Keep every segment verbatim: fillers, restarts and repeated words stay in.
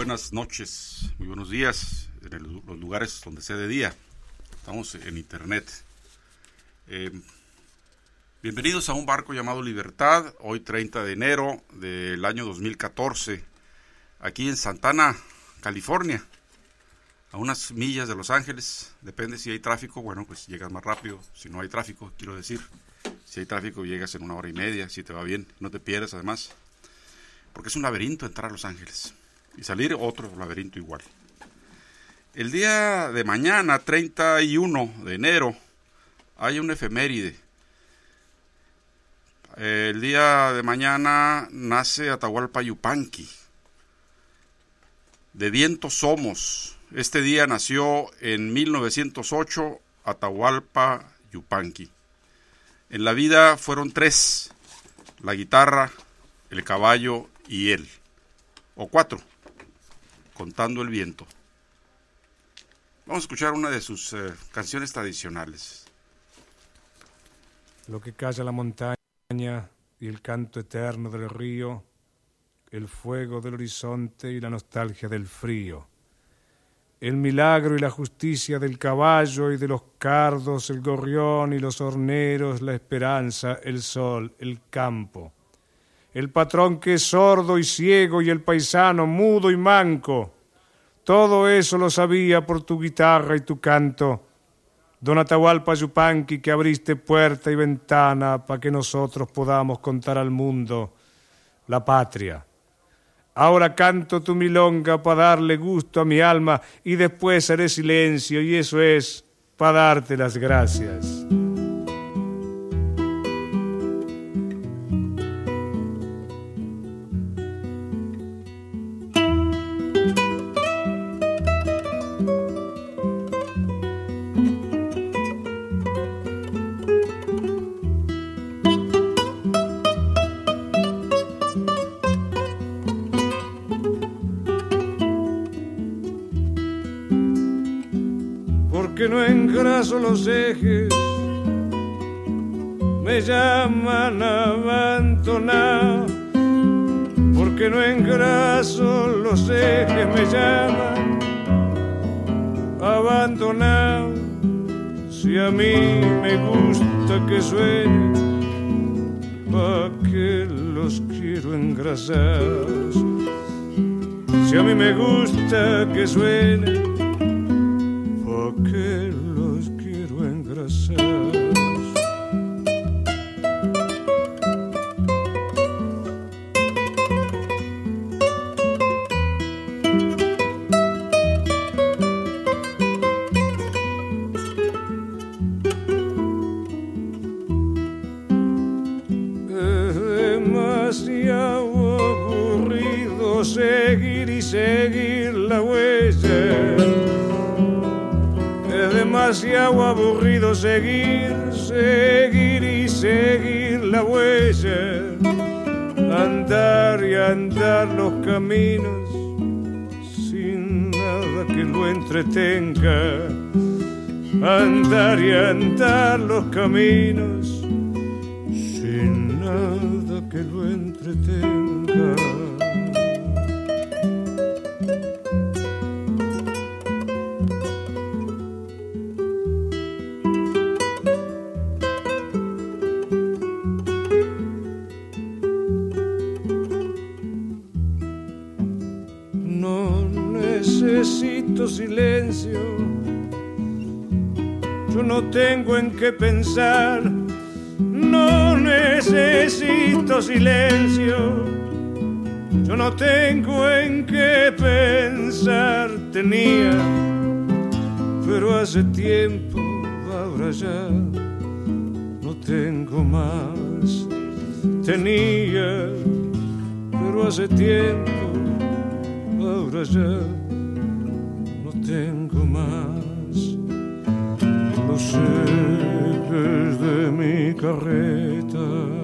buenas noches, muy buenos días en el, los lugares donde sea de día. Estamos en internet. Eh, bienvenidos a un barco llamado Libertad, hoy treinta de enero del año dos mil catorce, aquí en Santana, California, a unas millas de Los Ángeles. Depende si hay tráfico, bueno, pues llegas más rápido. Si no hay tráfico, quiero decir, si hay tráfico llegas en una hora y media, si te va bien, no te pierdes además, porque es un laberinto entrar a Los Ángeles y salir otro laberinto igual. El día de mañana, treinta y uno de enero, hay una efeméride. El día de mañana nace Atahualpa Yupanqui. De viento somos. Este día nació en mil novecientos ocho Atahualpa Yupanqui. En la vida fueron tres: la guitarra, el caballo y él. O cuatro, contando el viento. Vamos a escuchar una de sus eh, canciones tradicionales. Lo que calla la montaña y el canto eterno del río, el fuego del horizonte y la nostalgia del frío, el milagro y la justicia del caballo y de los cardos, el gorrión y los horneros, la esperanza, el sol, el campo, el patrón que es sordo y ciego y el paisano mudo y manco. Todo eso lo sabía por tu guitarra y tu canto, don Atahualpa Yupanqui, que abriste puerta y ventana para que nosotros podamos contar al mundo la patria. Ahora canto tu milonga para darle gusto a mi alma y después haré silencio, y eso es para darte las gracias. Que no engraso los ejes, me llaman abandonado. Porque no engraso los ejes, me llaman abandonado. Si a mí me gusta que suene, ¿pa' qué los quiero engrasar? Si a mí me gusta que suene, que los quiero engrasar. Es demasiado aburrido seguir y seguir la huella. Es demasiado aburrido seguir, seguir y seguir la huella, andar y andar los caminos sin nada que lo entretenga, andar y andar los caminos sin nada que lo entretenga. Necesito silencio, yo no tengo en qué pensar. No necesito silencio, yo no tengo en qué pensar. Tenía, pero hace tiempo, ahora ya no tengo más. Tenía, pero hace tiempo, ahora ya no tengo más. Los ejes de mi carreta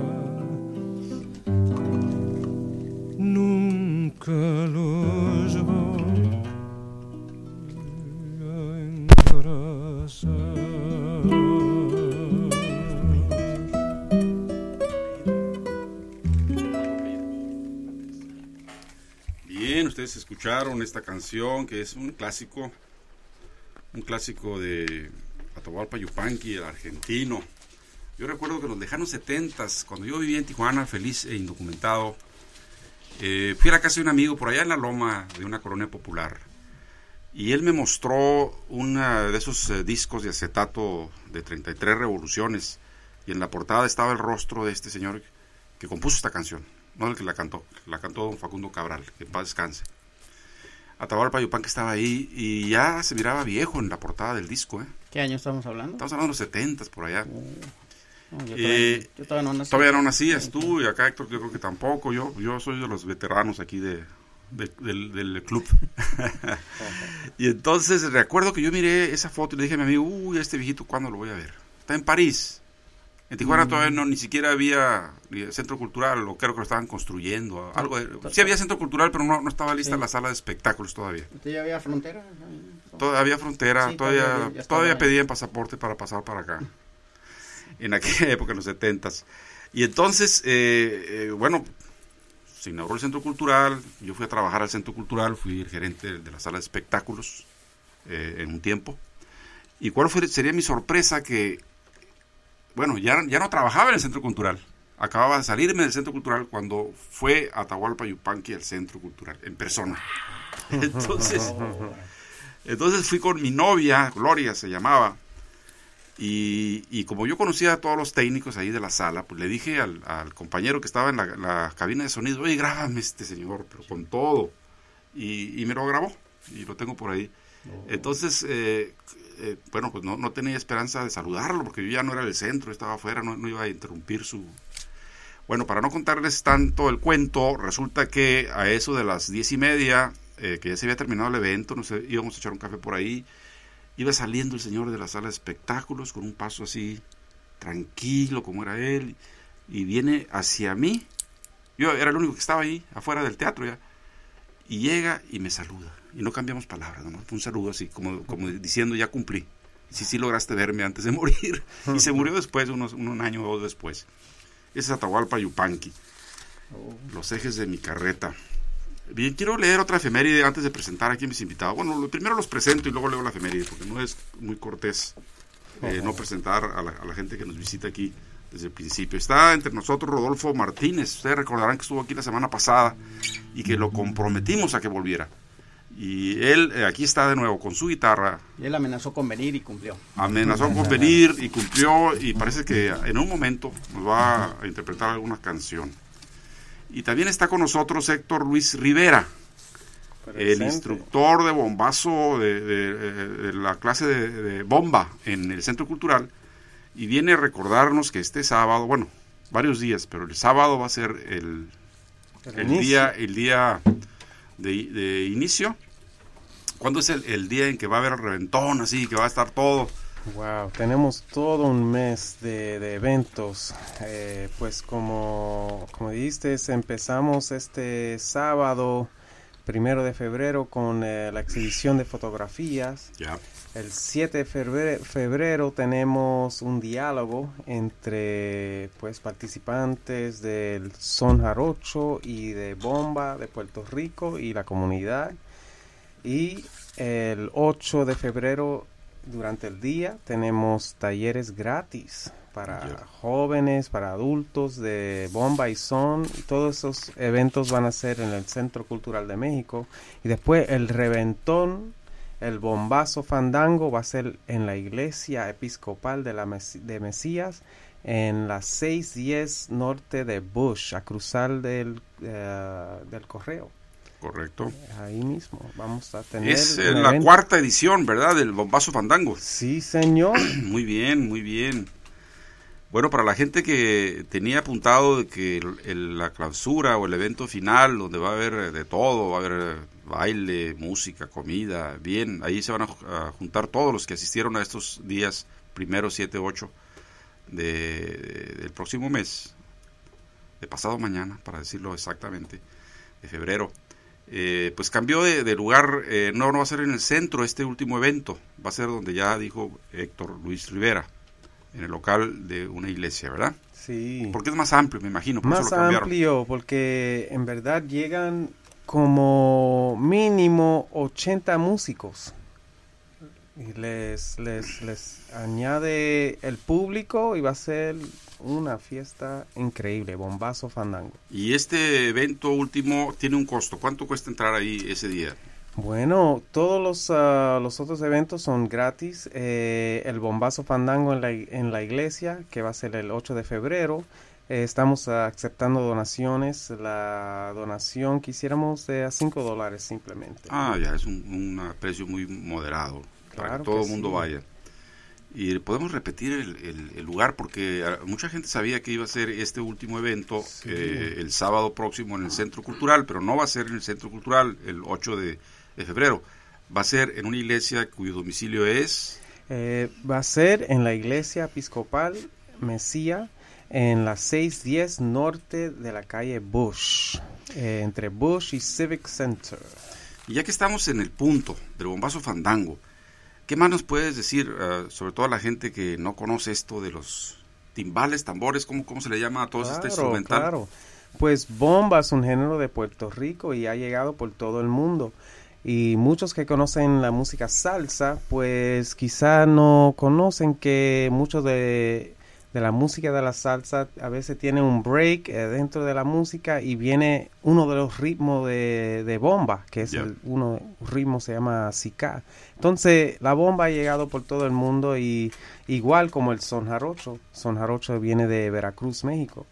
nunca los voy a engrasar. ustedes escucharon esta canción que es un clásico, un clásico de Atahualpa Yupanqui, el argentino. Yo recuerdo que en los lejanos setentas, cuando yo vivía en Tijuana, feliz e indocumentado, eh, fui a la casa de un amigo por allá en la loma de una colonia popular. Y él me mostró uno de esos eh, discos de acetato de treinta y tres revoluciones. Y en la portada estaba el rostro de este señor que compuso esta canción. No el que la cantó, la cantó don Facundo Cabral, que en paz descanse. Atahualpa Yupanqui estaba ahí y ya se miraba viejo en la portada del disco. ¿eh? ¿Qué año estamos hablando? Estamos hablando de los setentas, por allá. Uh, no, yo, eh, todavía, yo todavía no nací. Todavía no nacías tú, y acá Héctor yo creo que tampoco. Yo, yo soy de los veteranos aquí de, de, del, del club. Y entonces recuerdo que yo miré esa foto y le dije a mi amigo, uy, este viejito, ¿cuándo lo voy a ver? Está en París. En Tijuana mm. todavía no, ni siquiera había centro cultural, o creo que lo estaban construyendo. Algo de, sí había centro cultural, pero no, no estaba lista sí. la sala de espectáculos todavía. ¿Usted ya había frontera? Todavía frontera, sí, todavía, todavía, ya todavía pedían pasaporte para pasar para acá. En aquella época, en los setentas. Y entonces, eh, eh, bueno, se inauguró el centro cultural, yo fui a trabajar al centro cultural, fui el gerente de la sala de espectáculos eh, en un tiempo. ¿Y cuál fue, sería mi sorpresa? Que bueno, ya, ya no trabajaba en el centro cultural. Acababa de salirme del centro cultural cuando fue Atahualpa Yupanqui al centro cultural, en persona. Entonces, entonces fui con mi novia, Gloria se llamaba, y, y como yo conocía a todos los técnicos ahí de la sala, pues le dije al, al compañero que estaba en la, la cabina de sonido, oye, grábame este señor, pero con todo. Y, y me lo grabó, y lo tengo por ahí. Entonces, eh, eh, bueno, pues no, no tenía esperanza de saludarlo, porque yo ya no era del centro, estaba afuera, no, no iba a interrumpir su... Bueno, para no contarles tanto el cuento, resulta que a eso de las diez y media, eh, que ya se había terminado el evento, no sé, íbamos a echar un café por ahí, iba saliendo el señor de la sala de espectáculos con un paso así, tranquilo como era él, y viene hacia mí, yo era el único que estaba ahí, afuera del teatro ya, y llega y me saluda. Y no cambiamos palabras, nomás fue un saludo así, como, como diciendo, ya cumplí. Sí, sí lograste verme antes de morir. Y se murió después, unos, un año o dos después. Ese es Atahualpa Yupanqui. Los ejes de mi carreta. Bien, quiero leer otra efeméride antes de presentar aquí a mis invitados. Bueno, primero los presento y luego leo la efeméride, porque no es muy cortés eh, no presentar a la, a la gente que nos visita aquí desde el principio. Está entre nosotros Rodolfo Martínez. Ustedes recordarán que estuvo aquí la semana pasada y que lo comprometimos a que volviera. Y él eh, aquí está de nuevo con su guitarra. Y él amenazó con venir y cumplió. Amenazó con venir y cumplió, y parece que en un momento nos va a interpretar alguna canción. Y también está con nosotros Héctor Luis Rivera, presente. El instructor de bombazo de, de, de, de la clase de, de bomba en el Centro Cultural, y viene a recordarnos que este sábado, bueno, varios días, pero el sábado va a ser el, el, el día el día de, de inicio. ¿Cuándo es el, el día en que va a haber el reventón, así, que va a estar todo? Wow, tenemos todo un mes de, de eventos. Eh, pues como, como dijiste, empezamos este sábado, primero de febrero, con eh, la exhibición de fotografías. Ya. El siete de febrero, febrero tenemos un diálogo entre pues participantes del Son Jarocho y de Bomba de Puerto Rico y la comunidad. Y el ocho de febrero, durante el día, tenemos talleres gratis para yeah. jóvenes, para adultos de bomba y son. Y todos esos eventos van a ser en el Centro Cultural de México. Y después el reventón, el bombazo fandango, va a ser en la Iglesia Episcopal de, la Mes- de Mesías, en las seiscientos diez norte de Bush, a cruzar del, uh, del Correo. Correcto. Ahí mismo vamos a tener... Es eh, la evento. Cuarta edición, ¿verdad? Del Bombazo Fandango. Sí, señor. Muy bien, muy bien. Bueno, para la gente que tenía apuntado de que el, el, la clausura o el evento final, donde va a haber de todo, va a haber baile, música, comida, bien, ahí se van a, a juntar todos los que asistieron a estos días, primero, siete, ocho, de, de, del próximo mes, de pasado mañana, para decirlo exactamente, de febrero. Eh, pues cambió de, de lugar, eh, no, no va a ser en el centro este último evento, va a ser donde ya dijo Héctor Luis Rivera, en el local de una iglesia, ¿verdad? Sí. Porque es más amplio, me imagino. Por más eso lo cambiaron. Amplio, porque en verdad llegan como mínimo ochenta músicos. Y les, les, les añade el público y va a ser una fiesta increíble, bombazo fandango. Y este evento último tiene un costo. ¿Cuánto cuesta entrar ahí ese día? Bueno, todos los, uh, los otros eventos son gratis. Eh, el bombazo fandango en la, en la iglesia, que va a ser el ocho de febrero. Eh, estamos uh, aceptando donaciones. La donación quisiéramos de a cinco dólares simplemente. Ah, ya, es un, un precio muy moderado. Para Claro que todo que el mundo sí. vaya. Y podemos repetir el, el, el lugar porque mucha gente sabía que iba a ser este último evento Sí. eh, el sábado próximo en el Centro Cultural, pero no va a ser en el Centro Cultural el ocho de febrero. Va a ser en una iglesia cuyo domicilio es... Eh, va a ser en la iglesia episcopal Mesía, en la seiscientos diez norte de la calle Bush, eh, entre Bush y Civic Center. Y ya que estamos en el punto del bombazo fandango, ¿qué más nos puedes decir, uh, sobre todo a la gente que no conoce esto de los timbales, tambores, cómo, cómo se le llama a todo este instrumental? Claro, pues bomba es un género de Puerto Rico y ha llegado por todo el mundo. Y muchos que conocen la música salsa, pues quizá no conocen que mucho de, de la música de la salsa a veces tiene un break eh, dentro de la música y viene uno de los ritmos de, de bomba, que es Yeah. el uno un ritmo se llama sicá. Entonces la bomba ha llegado por todo el mundo y igual como el son jarocho. Son jarocho viene de Veracruz, México.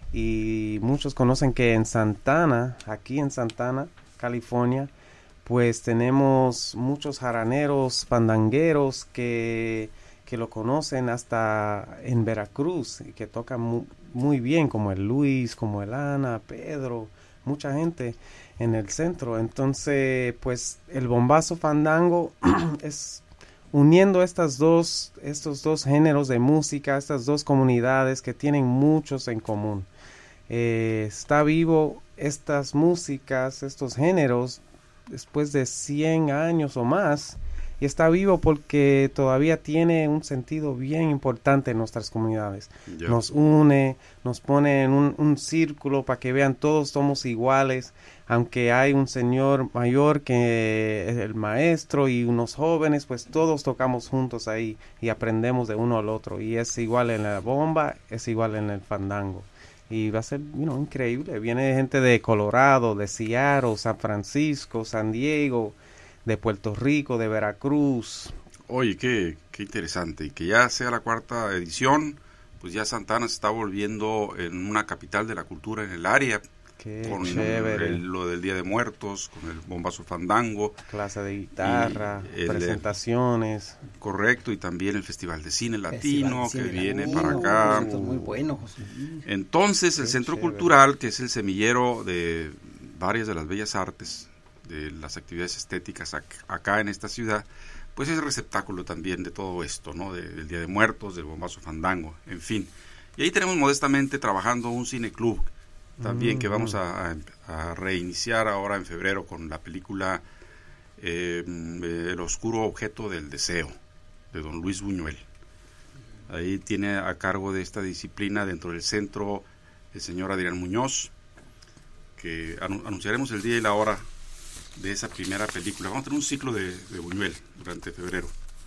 Y muchos conocen que en Santana, aquí en Santana, California, pues tenemos muchos jaraneros, pandangueros que, que lo conocen hasta en Veracruz y que tocan mu muy bien, como el Luis, como el Ana, Pedro, mucha gente en el centro. Entonces, pues el bombazo fandango es uniendo estas dos, estos dos géneros de música, estas dos comunidades que tienen muchos en común. Eh, está vivo estas músicas, estos géneros, después de cien años o más, y está vivo porque todavía tiene un sentido bien importante en nuestras comunidades. Yeah. Nos une, nos pone en un, un círculo para que vean todos somos iguales, aunque hay un señor mayor que es el maestro y unos jóvenes, pues todos tocamos juntos ahí y aprendemos de uno al otro, y es igual en la bomba, es igual en el fandango. Y va a ser, you know, increíble. Viene gente de Colorado, de Seattle, San Francisco, San Diego, de Puerto Rico, de Veracruz. Oye, qué, qué interesante. Y que ya sea la cuarta edición, pues ya Santana se está volviendo en una capital de la cultura en el área. Qué con chévere. el- lo del Día de Muertos, con el bombazo fandango, Clase de guitarra, Y el- presentaciones. correcto, y también el Festival de Cine Latino Festival de Cine que viene Latino, para acá. esto es muy bueno, José. Entonces, el Qué Centro chévere. Cultural, que es el semillero de varias de las bellas artes, de las actividades estéticas ac- acá en esta ciudad, pues es el receptáculo también de todo esto, ¿no? De- del Día de Muertos, del bombazo fandango, en fin. Y ahí tenemos modestamente trabajando un cineclub también, que vamos a, a- a reiniciar ahora en febrero con la película eh, El oscuro objeto del deseo, de don Luis Buñuel. Ahí tiene a cargo de esta disciplina dentro del centro el señor Adrián Muñoz, que anu- anunciaremos el día y la hora de esa primera película. Vamos a tener un ciclo de, de Buñuel durante febrero.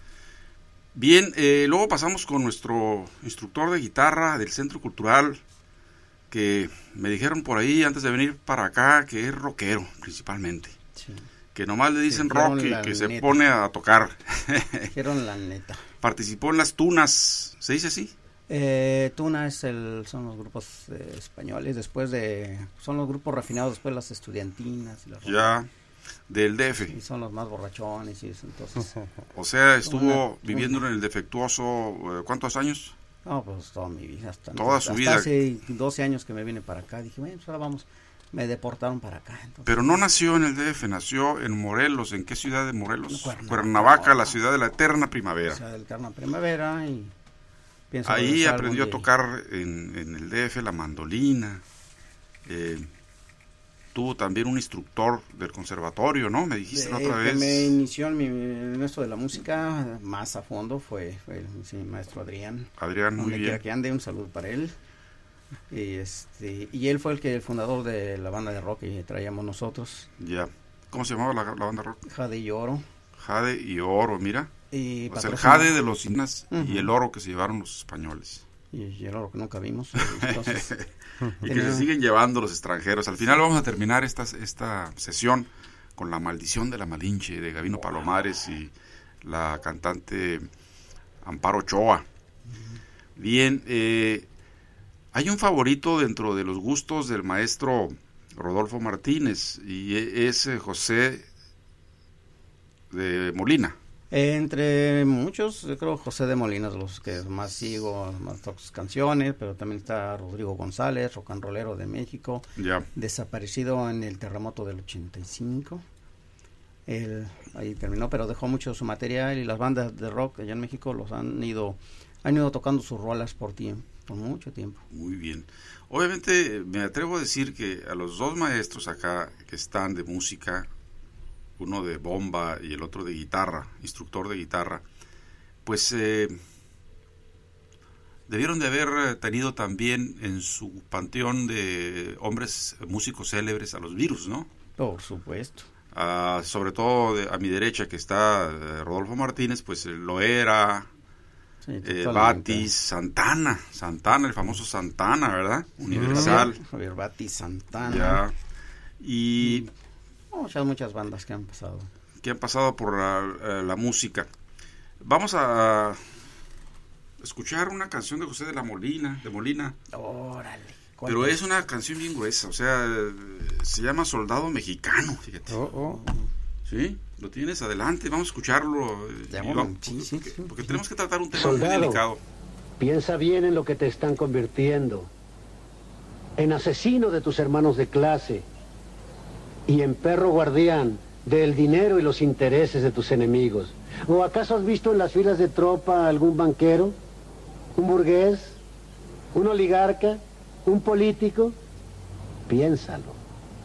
Bien, eh, luego pasamos con nuestro instructor de guitarra del Centro Cultural, que me dijeron por ahí antes de venir para acá que es rockero principalmente, Sí. que nomás le dicen Dijeron rock y la que se neta. pone a tocar. Dijeron la neta. Participó en las tunas, ¿se dice así? Eh, Tuna es el, son los grupos eh, españoles, después de, son los grupos refinados, después las estudiantinas y las Ya, del D y F. son los más borrachones y eso, entonces, O sea, estuvo Una- viviendo en el defectuoso, eh, ¿cuántos años? no, pues toda mi vida, hasta, Toda hasta su vida. hace doce años que me vine para acá, dije, bueno, pues ahora vamos, me deportaron para acá, entonces, Pero no nació en el D F, nació en Morelos. ¿En qué ciudad de Morelos? Cuernavaca. Cuernavaca, la ciudad de la eterna primavera. o sea, del Carna Primavera y pienso Ahí regresar aprendió a algún día. tocar en, en el D F la mandolina. Eh, tuvo también un instructor del conservatorio, ¿no? Me dijiste la Eh, otra que vez. me inició en, mi, en esto de la música más a fondo fue, fue el sí, maestro Adrián. Adrián, muy Donde quiera bien. que ande, un saludo para él. Y, este, y él fue el que el fundador de la banda de rock que traíamos nosotros. Ya. ¿Cómo se llamaba la, la banda rock? Jade y Oro. Jade y Oro, mira. Y o sea, el jade de los indígenas uh-huh. y el oro que se llevaron los españoles. Y, y el oro que nunca vimos. Entonces, y que se siguen llevando los extranjeros. Al final vamos a terminar esta, esta sesión con La maldición de la Malinche de Gabino wow. Palomares y la cantante Amparo Ochoa. Uh-huh. Bien, eh, hay un favorito dentro de los gustos del maestro Rodolfo Martínez y es José de Molina. Entre muchos, yo creo José de Molina es los que más sigo, más toco sus canciones, pero también está Rodrigo González, rock and rollero de México, yeah. desaparecido en el terremoto del ochenta y cinco. Él ahí terminó, pero dejó mucho su material y las bandas de rock allá en México los han ido, han ido tocando sus rolas por tiempo, por mucho tiempo. Muy bien. Obviamente me atrevo a decir que a los dos maestros acá que están de música, uno de bomba y el otro de guitarra, instructor de guitarra, pues eh, debieron de haber tenido también en su panteón de hombres músicos célebres a los Virus, ¿no? Por supuesto. Ah, sobre todo de, a mi derecha que está eh, Rodolfo Martínez, pues eh, lo era, sí, eh, Batis, Santana, Santana, el famoso Santana, ¿verdad? Universal. Javier, Javier Batis, Santana. Ya. Y... Muchas, muchas bandas que han pasado. Que han pasado por la, la música. Vamos a escuchar una canción de José de la Molina, de Molina. Órale. Pero es una canción bien gruesa, o sea, se llama Soldado Mexicano, fíjate. Oh, oh. ¿Sí? ¿Lo tienes? Adelante, vamos a escucharlo. Vamos, sí, sí, porque, sí. porque tenemos que tratar un tema Soldado, muy delicado. Piensa bien en lo que te están convirtiendo. En asesino de tus hermanos de clase. Y en perro guardián del dinero y los intereses de tus enemigos. ¿O acaso has visto en las filas de tropa algún banquero, un burgués, un oligarca, un político? Piénsalo.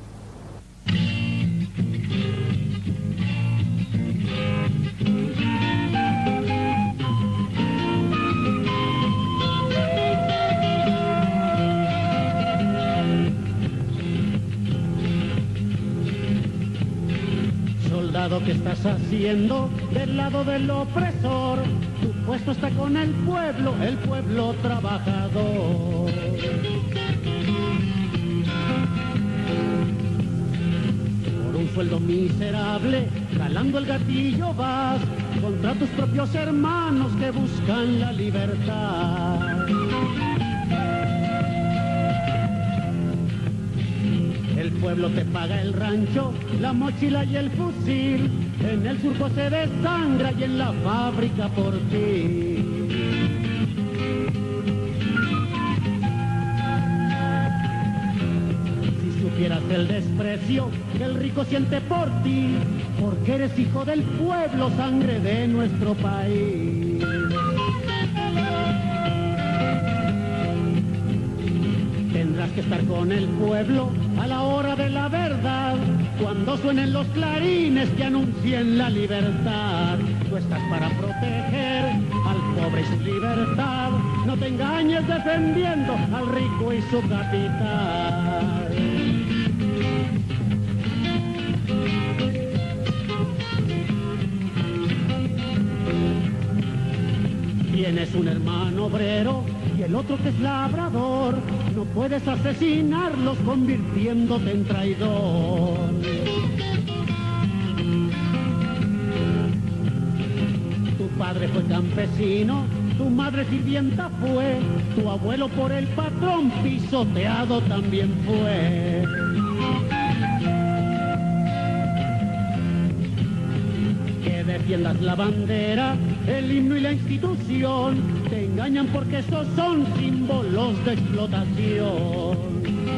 ¿Qué estás haciendo del lado del opresor? Tu puesto está con el pueblo, el pueblo trabajador. Por un sueldo miserable, jalando el gatillo vas contra tus propios hermanos que buscan la libertad. El pueblo te paga el rancho, la mochila y el fusil. En el surco se desangra y en la fábrica por ti. Si supieras el desprecio que el rico siente por ti, porque eres hijo del pueblo, sangre de nuestro país. Tendrás que estar con el pueblo a la hora de la verdad, cuando suenen los clarines que anuncien la libertad. Tú estás para proteger al pobre y su libertad. No te engañes defendiendo al rico y su capital. Tienes un hermano obrero y el otro que es labrador. No puedes asesinarlos convirtiéndote en traidor. Tu padre fue campesino, tu madre sirvienta fue, tu abuelo por el patrón pisoteado también fue. Que defiendas la bandera, el himno y la institución, te engañan porque esos son símbolos de explotación.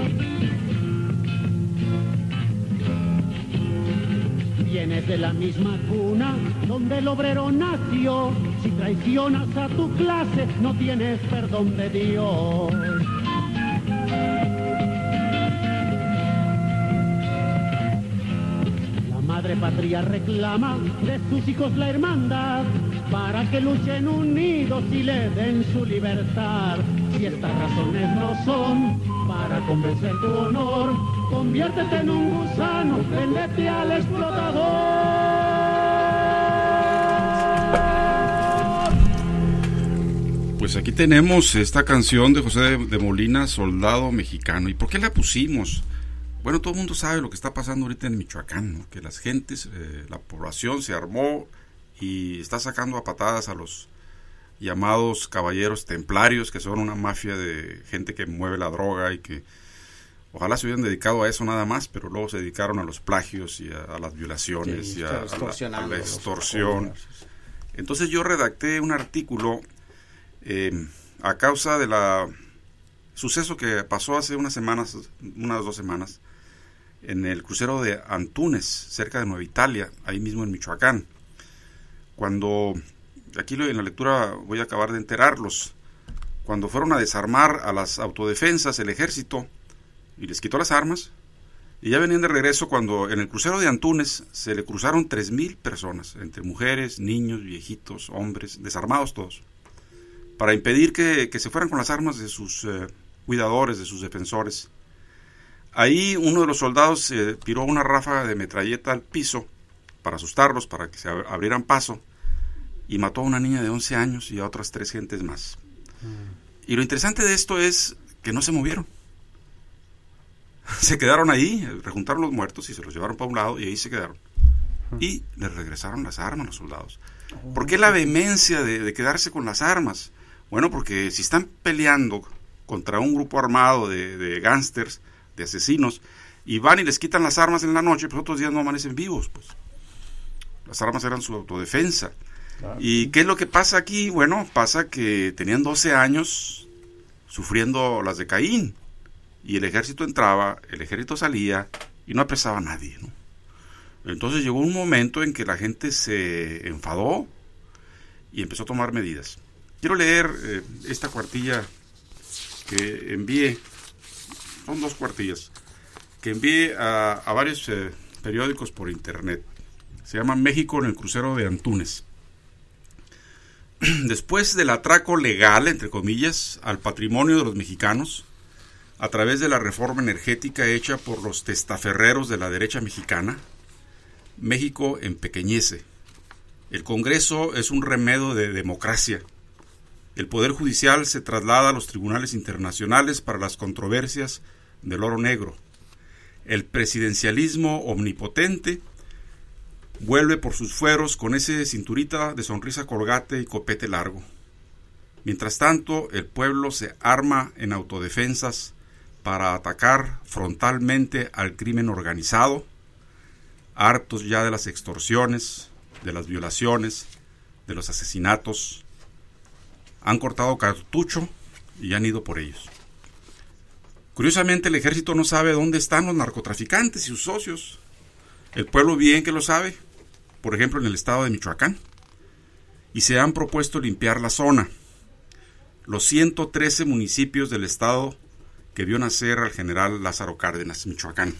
Vienes de la misma cuna donde el obrero nació, si traicionas a tu clase no tienes perdón de Dios. La madre patria reclama de sus hijos la hermandad, para que luchen unidos y le den su libertad. Si estas razones no son para convencer tu honor, conviértete en un gusano, vendete al explotador. Pues aquí tenemos esta canción de José de, de Molina, Soldado Mexicano. ¿Y por qué la pusimos? Bueno, todo el mundo sabe lo que está pasando ahorita en Michoacán, ¿no? Que las gentes, eh, la población se armó y está sacando a patadas a los llamados caballeros templarios, que son una mafia de gente que mueve la droga y que ojalá se hubieran dedicado a eso nada más, pero luego se dedicaron a los plagios y a, a las violaciones sí, y a, a, la, a la extorsión. Entonces yo redacté un artículo eh, a causa de la suceso que pasó hace unas semanas, unas dos semanas, en el crucero de Antunes, cerca de Nueva Italia, ahí mismo en Michoacán. Cuando, aquí en la lectura voy a acabar de enterarlos, cuando fueron a desarmar a las autodefensas, el ejército, y les quitó las armas, y ya venían de regreso cuando en el crucero de Antunes se le cruzaron tres mil personas, entre mujeres, niños, viejitos, hombres, desarmados todos, para impedir que, que se fueran con las armas de sus eh, cuidadores, de sus defensores. Ahí uno de los soldados eh, tiró una ráfaga de metralleta al piso para asustarlos, para que se abrieran paso, y mató a una niña de once años y a otras tres gentes más. Mm. Y lo interesante de esto es que no se movieron. Se quedaron ahí, rejuntaron los muertos y se los llevaron para un lado y ahí se quedaron. Mm. Y les regresaron las armas a los soldados. Oh. ¿Por qué la vehemencia de, de quedarse con las armas? Bueno, porque si están peleando contra un grupo armado de, de gángsters, de asesinos, y van y les quitan las armas en la noche, pues otros días no amanecen vivos, pues. Las armas eran su autodefensa. Claro. ¿Y qué es lo que pasa aquí? Bueno, pasa que tenían doce años sufriendo las de Caín, y el ejército entraba, el ejército salía, y no apresaba a nadie, ¿no? Entonces llegó un momento en que la gente se enfadó y empezó a tomar medidas. Quiero leer eh, esta cuartilla que envié, son dos cuartillas, que envié a, a varios eh, periódicos por internet. Se llama México en el crucero de Antunes. Después del atraco legal, entre comillas, al patrimonio de los mexicanos, a través de la reforma energética hecha por los testaferreros de la derecha mexicana, México empequeñece. El Congreso es un remedio de democracia. El Poder Judicial se traslada a los tribunales internacionales para las controversias del oro negro. El presidencialismo omnipotente vuelve por sus fueros con ese cinturita de sonrisa colgate y copete largo. Mientras tanto, el pueblo se arma en autodefensas para atacar frontalmente al crimen organizado, hartos ya de las extorsiones, de las violaciones, de los asesinatos. Han cortado cartucho y han ido por ellos. Curiosamente, el ejército no sabe dónde están los narcotraficantes y sus socios. El pueblo bien que lo sabe, por ejemplo en el estado de Michoacán, y se han propuesto limpiar la zona. Los ciento trece municipios del estado que vio nacer al general Lázaro Cárdenas, Michoacán.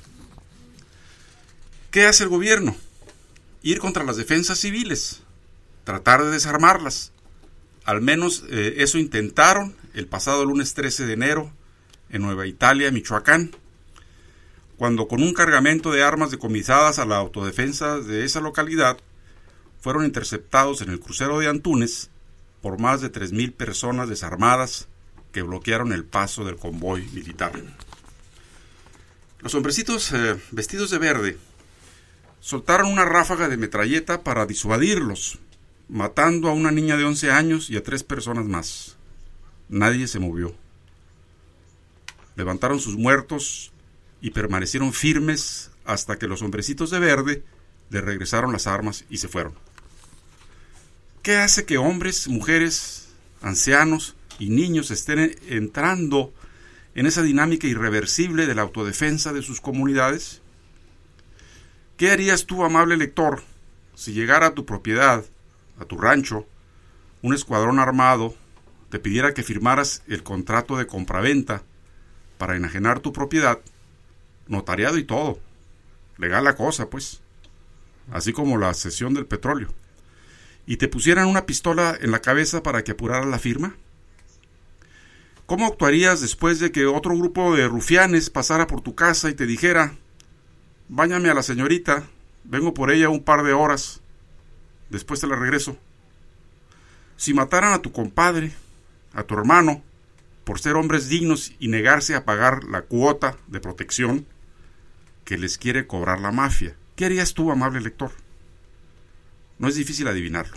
¿Qué hace el gobierno? Ir contra las defensas civiles, tratar de desarmarlas. Al menos eh, eso intentaron el pasado lunes trece de enero en Nueva Italia, Michoacán, cuando con un cargamento de armas decomisadas a la autodefensa de esa localidad fueron interceptados en el crucero de Antunes por más de tres mil personas desarmadas que bloquearon el paso del convoy militar. Los hombrecitos eh, vestidos de verde soltaron una ráfaga de metralleta para disuadirlos, matando a una niña de once años y a tres personas más. Nadie se movió. Levantaron sus muertos y permanecieron firmes hasta que los hombrecitos de verde le regresaron las armas y se fueron. ¿Qué hace que hombres, mujeres, ancianos y niños estén entrando en esa dinámica irreversible de la autodefensa de sus comunidades? ¿Qué harías tú, amable lector, si llegara a tu propiedad, a tu rancho, un escuadrón armado te pidiera que firmaras el contrato de compraventa para enajenar tu propiedad, notariado y todo, legal la cosa, pues? así como la cesión del petróleo, y te pusieran una pistola en la cabeza para que apuraras la firma? ¿Cómo actuarías después de que otro grupo de rufianes pasara por tu casa y te dijera: báñame a la señorita, vengo por ella un par de horas, después te la regreso? Si mataran a tu compadre, a tu hermano, por ser hombres dignos y negarse a pagar la cuota de protección que les quiere cobrar la mafia, ¿qué harías tú, amable lector? No es difícil adivinarlo.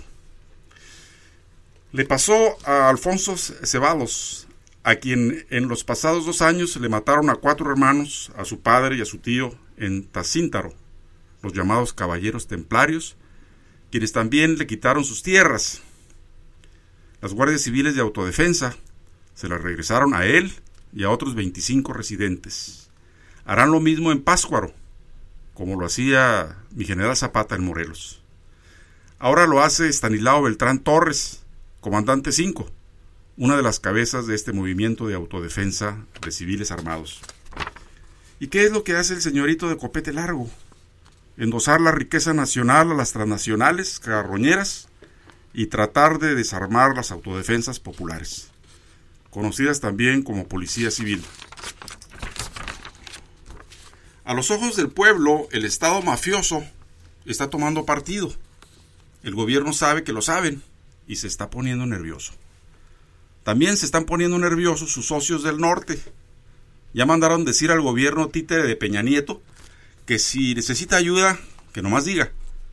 Le pasó a Alfonso Ceballos, a quien en los pasados dos años le mataron a cuatro hermanos, a su padre y a su tío, en Tacíntaro, los llamados caballeros templarios, quienes también le quitaron sus tierras. Las guardias civiles de autodefensa se las regresaron a él y a otros veinticinco residentes. Harán lo mismo en Pátzcuaro, como lo hacía mi general Zapata en Morelos. Ahora lo hace Estanislao Beltrán Torres, comandante cinco, una de las cabezas de este movimiento de autodefensa de civiles armados. ¿Y qué es lo que hace el señorito de copete largo? Endosar la riqueza nacional a las transnacionales carroñeras y tratar de desarmar las autodefensas populares, conocidas también como policía civil. A los ojos del pueblo, el Estado mafioso está tomando partido. El gobierno sabe que lo saben y se está poniendo nervioso. También se están poniendo nerviosos sus socios del norte. Ya mandaron decir al gobierno títere de Peña Nieto que si necesita ayuda, que nomás diga.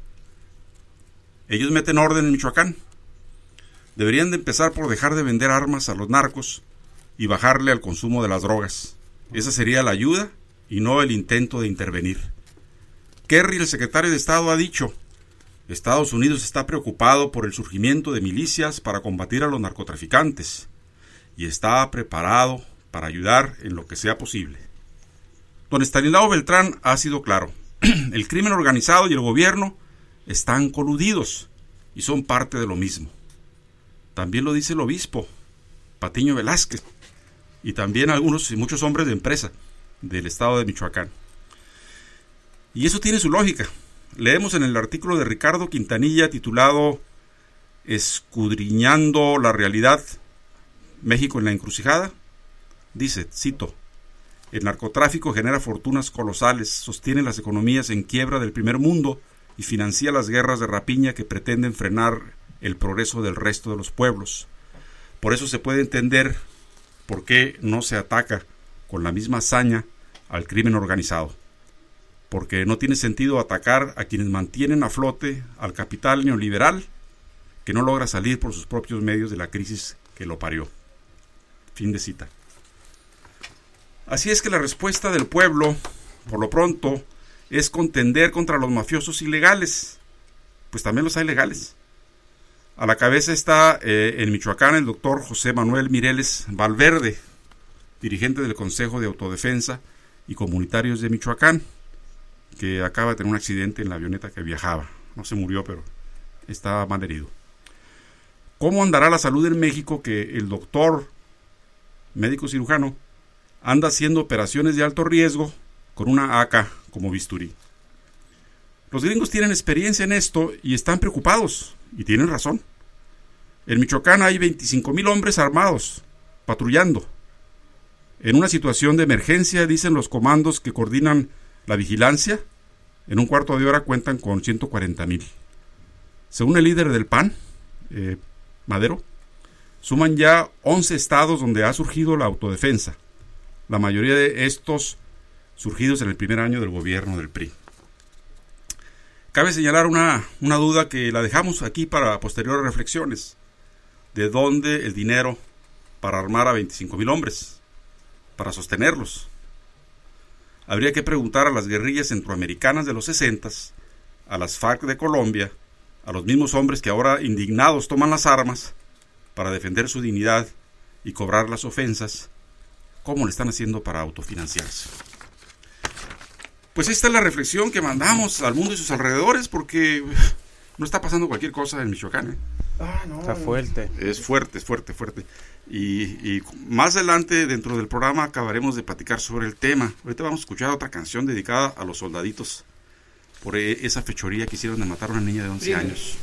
Ellos meten orden en Michoacán. Deberían de empezar por dejar de vender armas a los narcos y bajarle al consumo de las drogas. Esa sería la ayuda y no el intento de intervenir. Kerry, el secretario de Estado, ha dicho: Estados Unidos está preocupado por el surgimiento de milicias para combatir a los narcotraficantes y está preparado para ayudar en lo que sea posible. Don Estanislao Beltrán ha sido claro: el crimen organizado y el gobierno están coludidos y son parte de lo mismo. También lo dice el obispo Patiño Velázquez y también algunos y muchos hombres de empresa del estado de Michoacán. Y eso tiene su lógica. Leemos en el artículo de Ricardo Quintanilla titulado Escudriñando la realidad, México en la encrucijada. Dice, cito: el narcotráfico genera fortunas colosales, sostiene las economías en quiebra del primer mundo y financia las guerras de rapiña que pretenden frenar el progreso del resto de los pueblos. Por eso se puede entender por qué no se ataca con la misma hazaña al crimen organizado. Porque no tiene sentido atacar a quienes mantienen a flote al capital neoliberal que no logra salir por sus propios medios de la crisis que lo parió. Fin de cita. Así es que la respuesta del pueblo, por lo pronto, es contender contra los mafiosos ilegales, pues también los hay legales. A la cabeza está eh, en Michoacán el doctor José Manuel Mireles Valverde, dirigente del Consejo de Autodefensa y Comunitarios de Michoacán, que acaba de tener un accidente en la avioneta que viajaba. No se murió, pero está mal herido. ¿Cómo andará la salud en México que el doctor, médico cirujano, anda haciendo operaciones de alto riesgo con una A K como bisturí? Los gringos tienen experiencia en esto y están preocupados, y tienen razón. En Michoacán hay veinticinco mil hombres armados, patrullando. En una situación de emergencia, dicen los comandos que coordinan la vigilancia, en un cuarto de hora cuentan con ciento cuarenta mil. Según el líder del P A N, eh, Madero, suman ya once estados donde ha surgido la autodefensa, la mayoría de estos surgidos en el primer año del gobierno del P R I. Cabe señalar una, una duda que la dejamos aquí para posteriores reflexiones. ¿De dónde el dinero para armar a veinticinco mil hombres? Para sostenerlos. Habría que preguntar a las guerrillas centroamericanas de los sesentas, a las FARC de Colombia, a los mismos hombres que ahora indignados toman las armas para defender su dignidad y cobrar las ofensas, ¿cómo le están haciendo para autofinanciarse? Pues esta es la reflexión que mandamos al mundo y sus alrededores, porque no está pasando cualquier cosa en Michoacán, ¿eh? Ah, no, está fuerte. Es fuerte, es fuerte, fuerte. Y, y más adelante, dentro del programa, acabaremos de platicar sobre el tema. Ahorita vamos a escuchar otra canción dedicada a los soldaditos por esa fechoría que hicieron de matar a una niña de once Bien. años.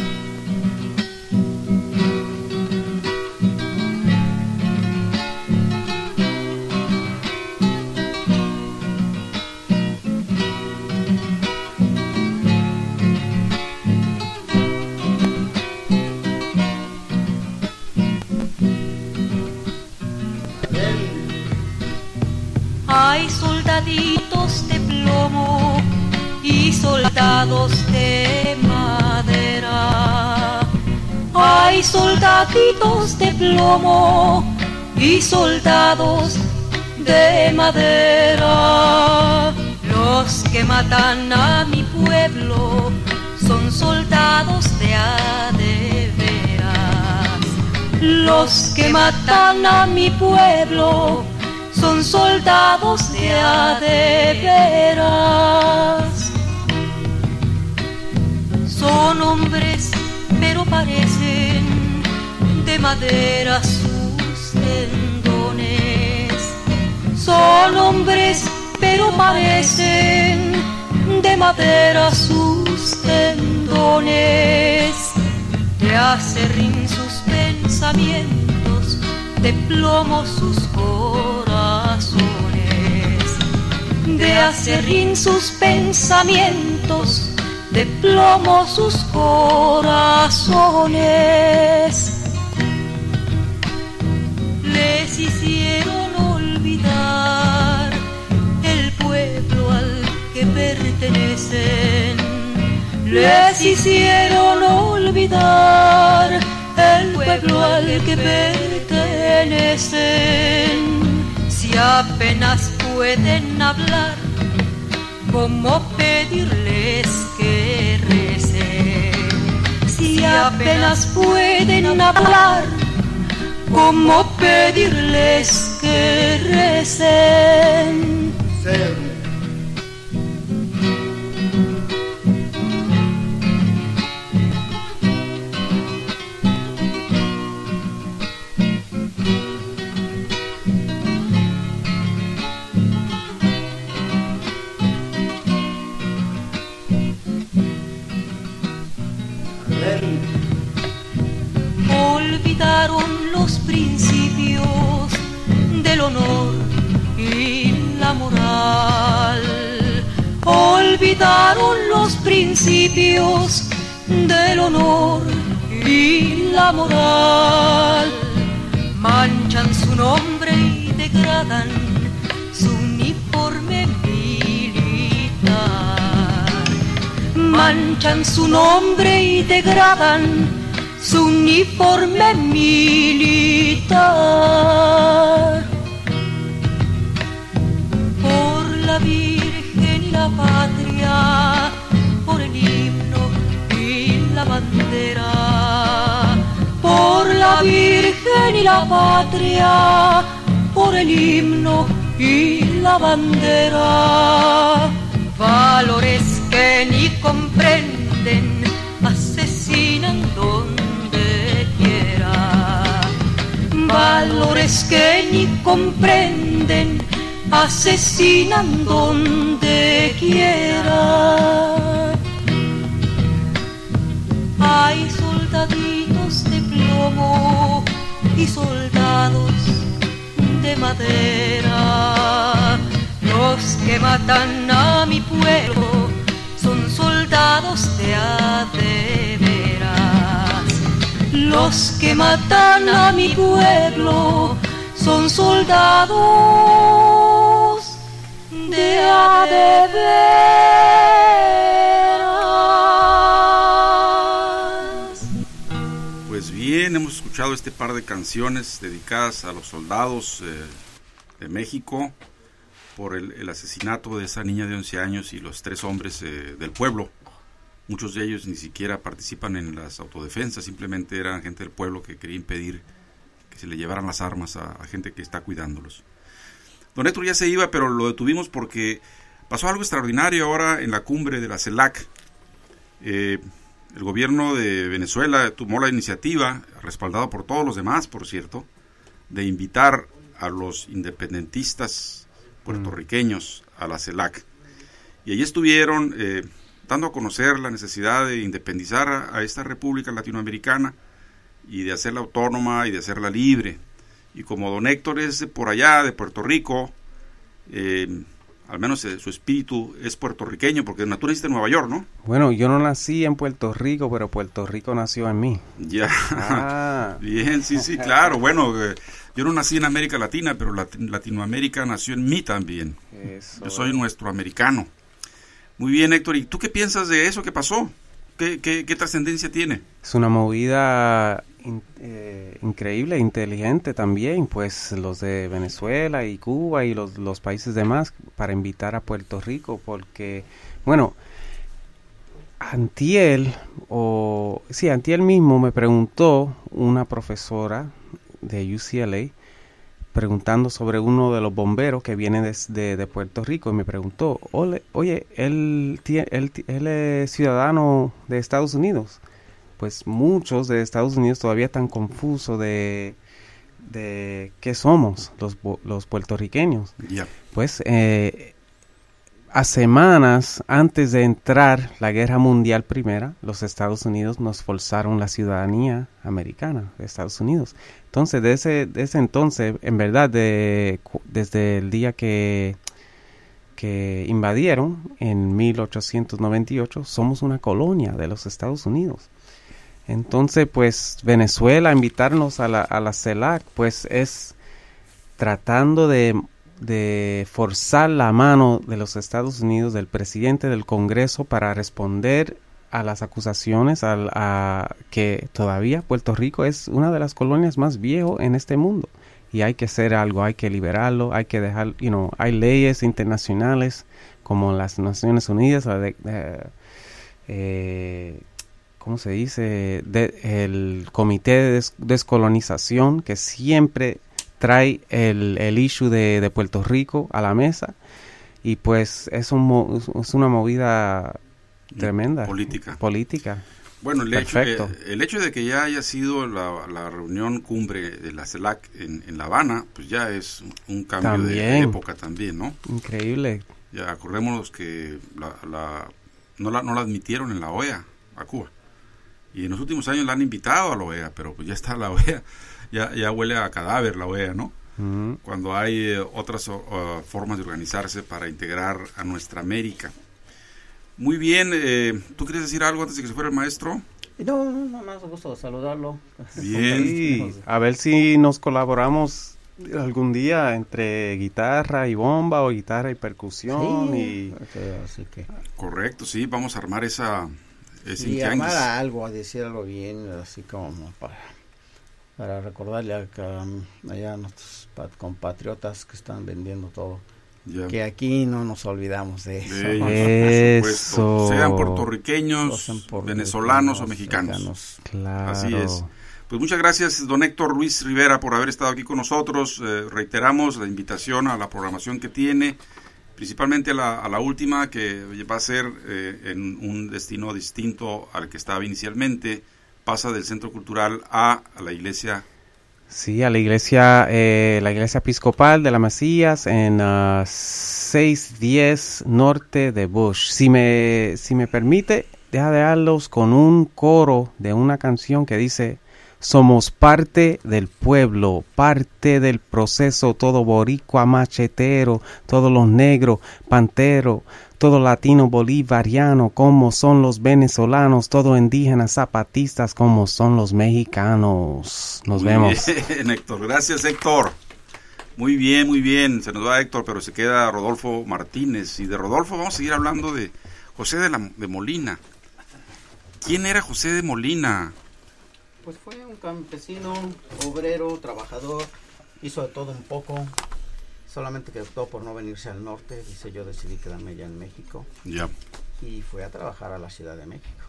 Hay soldaditos de plomo y soldados de madera. Hay soldaditos de plomo y soldados de madera. Los que matan a mi pueblo son soldados de a de veras. Los que matan a mi pueblo son soldados de a de veras. Son hombres, pero parecen de madera sus tendones. Son hombres, pero parecen de madera sus tendones. De acerrín sus pensamientos, de plomo sus corazones. De acerrín sus pensamientos, de plomo sus corazones. Les hicieron olvidar el pueblo al que pertenecen. Les hicieron olvidar el pueblo al que pertenecen. Si apenas pueden hablar, ¿cómo pedirles que recen? Si apenas pueden hablar, ¿cómo pedirles que recen? Olvidaron los principios del honor y la moral. Olvidaron los principios del honor y la moral. Manchan su nombre y degradan su uniforme militar. Manchan su nombre y degradan su uniforme militar. Por la Virgen y la patria, por el himno y la bandera. Por la Virgen y la patria, por el himno y la bandera. Valores que ni comprenden, asesinan donde quiera. Valores que ni comprenden, asesinan donde quiera. Hay soldaditos de plomo y soldados de madera. Los que matan a mi pueblo son soldados de a de veras. Los que matan a mi pueblo son soldados de a de veras. Pues bien, hemos escuchado este par de canciones dedicadas a los soldados eh, de México por el, el asesinato de esa niña de once años y los tres hombres eh, del pueblo. Muchos de ellos ni siquiera participan en las autodefensas, simplemente eran gente del pueblo que quería impedir que se le llevaran las armas a, a gente que está cuidándolos. Don Héctor ya se iba, pero lo detuvimos porque pasó algo extraordinario ahora en la cumbre de la CELAC. Eh, el gobierno de Venezuela tomó la iniciativa, respaldado por todos los demás, por cierto, de invitar a los independentistas puertorriqueños a la CELAC. Y allí estuvieron eh, dando a conocer la necesidad de independizar a, a esta república latinoamericana y de hacerla autónoma y de hacerla libre. Y como don Héctor es de por allá, de Puerto Rico, eh, al menos eh, su espíritu es puertorriqueño, porque tú naciste en Nueva York, ¿no? Bueno, yo no nací en Puerto Rico, pero Puerto Rico nació en mí. Ya, Ah. bien, sí, sí, claro. Bueno, eh, yo no nací en América Latina, pero Lat- Latinoamérica nació en mí también. Eso. Yo soy nuestro americano. Muy bien, Héctor, ¿y tú qué piensas de eso que pasó? ¿Qué, qué, qué trascendencia tiene? Es una movida in- eh, increíble, inteligente también, pues los de Venezuela y Cuba y los, los países demás para invitar a Puerto Rico, porque, bueno, antiel, o sí, antiel mismo me preguntó una profesora de U C L A, preguntando sobre uno de los bomberos que viene des- de, de Puerto Rico, y me preguntó, "Ole, oye, él, tie- él, ti- él es ciudadano de Estados Unidos." Pues muchos de Estados Unidos todavía están confusos de, de qué somos los, bo- los puertorriqueños. Ya. Pues eh, a semanas antes de entrar la Guerra Mundial Primera, los Estados Unidos nos forzaron la ciudadanía americana de Estados Unidos. Entonces, de ese, de ese entonces, en verdad, de, cu- desde el día que, que invadieron en mil ochocientos noventa y ocho, somos una colonia de los Estados Unidos. Entonces, pues, Venezuela invitarnos a la, a la CELAC, pues, es tratando de, de forzar la mano de los Estados Unidos, del presidente del Congreso, para responder a las acusaciones al, a que todavía Puerto Rico es una de las colonias más viejas en este mundo. Y hay que hacer algo, hay que liberarlo, hay que dejar, you know, hay leyes internacionales como las Naciones Unidas, la de, de, eh, ¿cómo se dice? De, el Comité de Des- Descolonización, que siempre trae el, el issue de, de Puerto Rico a la mesa, y pues es, un, mo- es una movida tremenda. Política. Política. Bueno, el hecho, Perfecto. eh, el hecho de que ya haya sido la, la reunión cumbre de la CELAC en, en La Habana, pues ya es un, un cambio de, de También. época también, ¿no? Increíble. Ya acordémonos que la, la, no, la, no la admitieron en la O E A, a Cuba. Y en los últimos años la han invitado a la O E A, pero pues ya está la O E A, ya, ya huele a cadáver la O E A, ¿no? Mm. Cuando hay eh, otras uh, formas de organizarse para integrar a nuestra América. Muy bien, eh, ¿tú quieres decir algo antes de que se fuera el maestro? No, no, nada más gusto de saludarlo. Bien. Sí, a ver si nos colaboramos algún día entre guitarra y bomba o guitarra y percusión. Sí, y así que Correcto, sí, vamos a armar esa... ese y tianguis. armar algo, a decir algo bien, así como para, para recordarle a, a- allá a nuestros pa- compatriotas que están vendiendo todo, Ya. que aquí no nos olvidamos de eso. De ellos, Eso. por supuesto. Sean puertorriqueños, Sean por- venezolanos o mexicanos, mexicanos. claro. Así es. Pues muchas gracias, don Héctor Ruiz Rivera, por haber estado aquí con nosotros. Eh, reiteramos la invitación a la programación que tiene, principalmente a la, a la última, que va a ser eh, en un destino distinto al que estaba inicialmente. Pasa del Centro Cultural a, a la iglesia. Sí, a la iglesia, eh, la iglesia episcopal de la Mesías en uh, seiscientos diez norte de Bush. Si me, si me permite, deja de darlos con un coro de una canción que dice: somos parte del pueblo, parte del proceso, todo boricua machetero, todos los negros, pantero, todo latino bolivariano, como son los venezolanos, todo indígenas zapatistas, como son los mexicanos. Nos Muy vemos. bien, Héctor. Gracias, Héctor. Muy bien, muy bien. Se nos va Héctor, pero se queda Rodolfo Martínez. Y de Rodolfo vamos a seguir hablando de José de, la, de Molina. ¿Quién era José de Molina? Pues fue un campesino, obrero, trabajador, hizo de todo un poco, solamente que optó por no venirse al norte, dice: yo decidí quedarme ya en México, Ya. y fue a trabajar a la Ciudad de México.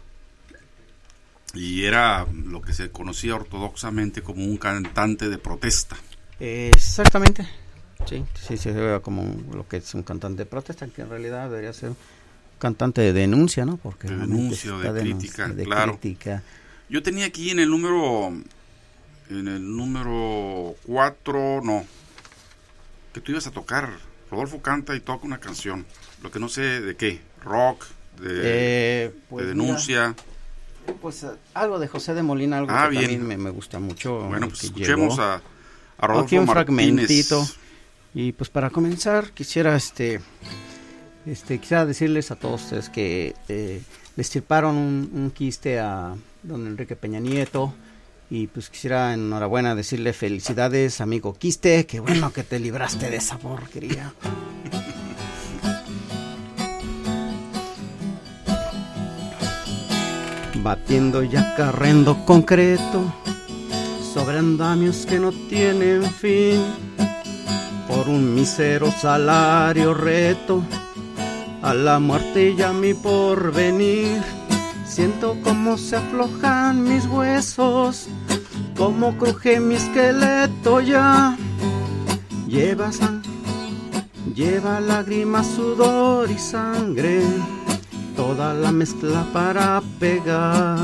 Y era lo que se conocía ortodoxamente como un cantante de protesta. Exactamente, sí, sí se ve como un- lo que es un cantante de protesta, que en realidad debería ser un cantante de denuncia, ¿no? Porque De realmente denuncia, de está denun- crítica, de claro. crítica. Yo tenía aquí en el número, en el número cuatro, no, que tú ibas a tocar. Rodolfo canta y toca una canción, lo que no sé de qué, rock de, Eh, pues de denuncia. mira, pues eh, algo de José de Molina, algo Ah, que bien. también me, me gusta mucho. Bueno, pues que escuchemos llegó. a, a Rodolfo Aquí un Martínez. fragmentito. Y pues para comenzar quisiera este este quisiera decirles a todos ustedes que eh, le estirparon un, un quiste a don Enrique Peña Nieto, y pues quisiera enhorabuena decirle felicidades, amigo quiste, que bueno que te libraste de esa porquería. Batiendo y acarrendo concreto sobre andamios que no tienen fin, por un mísero salario reto a la muerte y a mi porvenir. Siento cómo se aflojan mis huesos, cómo cruje mi esqueleto ya. Lleva sangre, lleva lágrimas, sudor y sangre, toda la mezcla para pegar.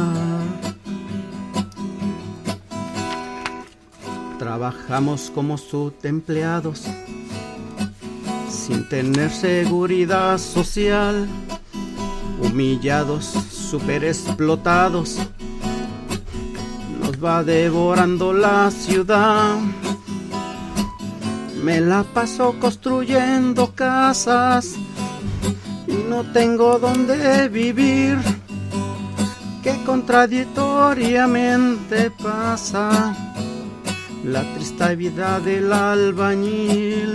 Trabajamos como subempleados, sin tener seguridad social, humillados, super explotados, nos va devorando la ciudad. Me la paso construyendo casas y no tengo dónde vivir. Qué contradictoriamente pasa la triste vida del albañil.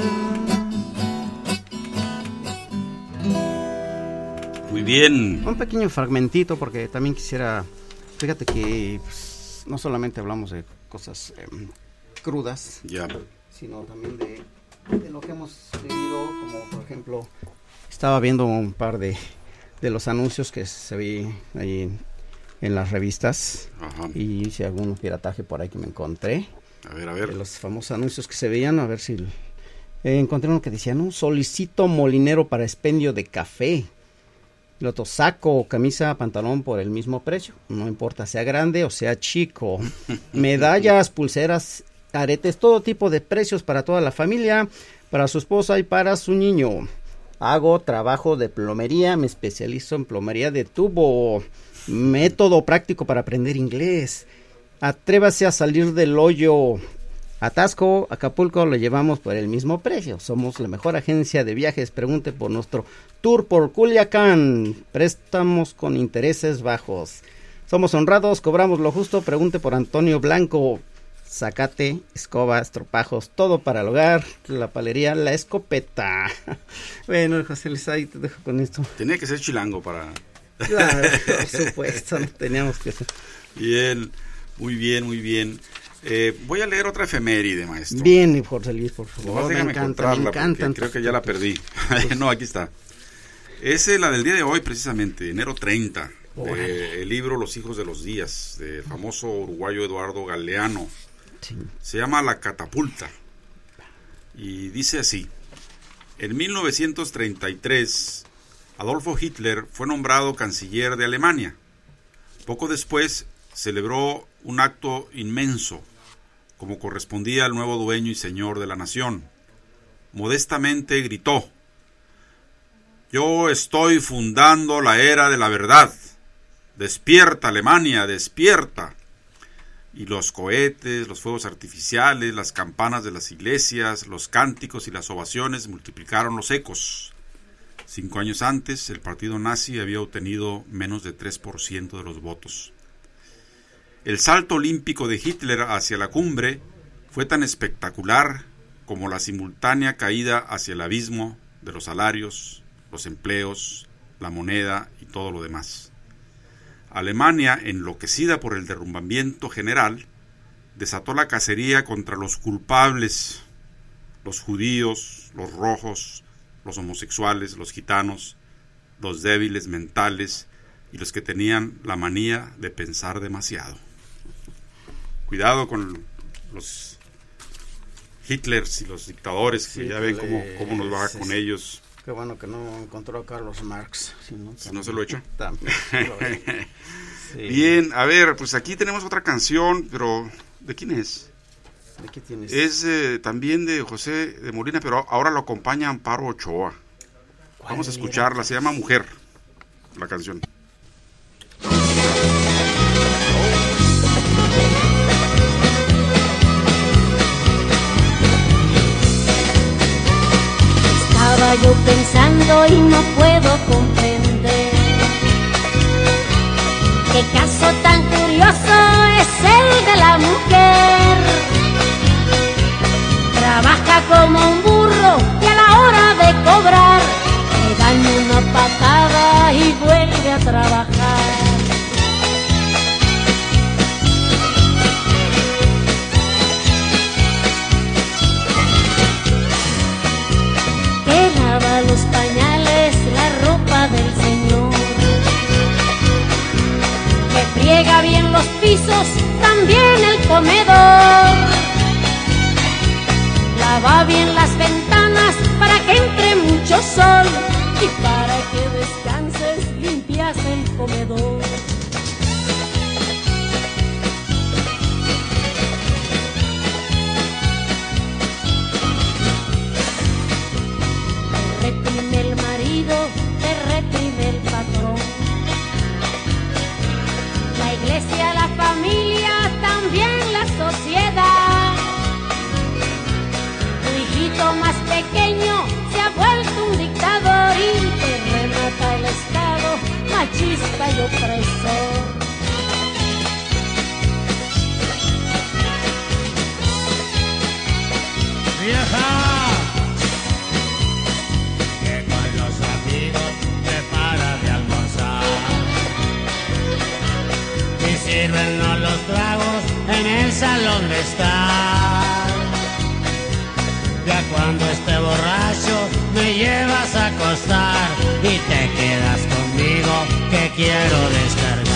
Muy bien. Un pequeño fragmentito porque también quisiera, fíjate que pues, no solamente hablamos de cosas eh, crudas, Ya. sino también de, de lo que hemos vivido, como por ejemplo, estaba viendo un par de, de los anuncios que se vi ahí en, en las revistas. Ajá. Y hice algún pirataje por ahí que me encontré. A ver, a De ver. los famosos anuncios que se veían, a ver si... Eh, encontré uno que decía, ¿no? Solicito molinero para expendio de café. El otro, saco o camisa, pantalón por el mismo precio. No importa sea grande o sea chico. Medallas, pulseras, aretes, todo tipo de precios para toda la familia, para su esposa y para su niño. Hago trabajo de plomería, me especializo en plomería de tubo. Método práctico para aprender inglés. Atrévase a salir del hoyo. Atasco, Acapulco lo llevamos por el mismo precio. Somos la mejor agencia de viajes. Pregunte por nuestro tour por Culiacán. Préstamos con intereses bajos. Somos honrados, cobramos lo justo. Pregunte por Antonio Blanco. Zacate, escobas, tropajos, todo para el hogar. La palería, la escopeta. Bueno, José Luis, ahí te dejo con esto. Tenía que ser chilango para... Claro, por supuesto, no teníamos que hacer. Bien, muy bien, muy bien. Eh, voy a leer otra efeméride, maestro. Bien, José Luis, por Nomás favor. Me déjame encanta, me encontrarla porque encantan. creo que ya la perdí. No, aquí está. Es eh, la del día de hoy, precisamente, enero treinta. De, el libro Los hijos de los días, del famoso uruguayo Eduardo Galeano. Sí. Se llama La catapulta. Y dice así. En mil novecientos treinta y tres, Adolfo Hitler fue nombrado canciller de Alemania. Poco después, celebró un acto inmenso, como correspondía al nuevo dueño y señor de la nación. Modestamente gritó: «Yo estoy fundando la era de la verdad. Despierta, Alemania, despierta». Y los cohetes, los fuegos artificiales, las campanas de las iglesias, los cánticos y las ovaciones multiplicaron los ecos. Cinco años antes, el partido nazi había obtenido menos de tres por ciento de los votos. El salto olímpico de Hitler hacia la cumbre fue tan espectacular como la simultánea caída hacia el abismo de los salarios, los empleos, la moneda y todo lo demás. Alemania, enloquecida por el derrumbamiento general, desató la cacería contra los culpables, los judíos, los rojos, los homosexuales, los gitanos, los débiles mentales y los que tenían la manía de pensar demasiado. Cuidado con los Hitlers y los dictadores, que Sí, ya ven cómo, pues, cómo nos va sí, con sí. ellos. Qué bueno que no encontró a Carlos Marx. Si no, Si no se lo echo. También lo he- sí. Bien, a ver, pues aquí tenemos otra canción, pero ¿de quién es? ¿De qué tienes? Es eh, también de José de Molina, pero ahora lo acompaña Amparo Ochoa. Vamos a escucharla, se llama Mujer. la canción. Estaba yo pensando y no puedo comprender qué caso tan curioso es el de la mujer. Trabaja como un burro y a la hora de cobrar le dan una patada y vuelve a trabajar. Que lava los pañales, la ropa del señor, que friega bien los pisos, también el comedor. Lava bien las ventanas para que entre mucho sol y para que descanses limpias el comedor. Te reprime el marido, te reprime el patrón. La iglesia, la familia, también la sociedad. Más pequeño se ha vuelto un dictador y te remata el Estado machista y opresor. Vieja, que con los amigos te para de almorzar y sirven los tragos en el salón de estar. Ya cuando esté borracho me llevas a acostar y te quedas conmigo que quiero descargar.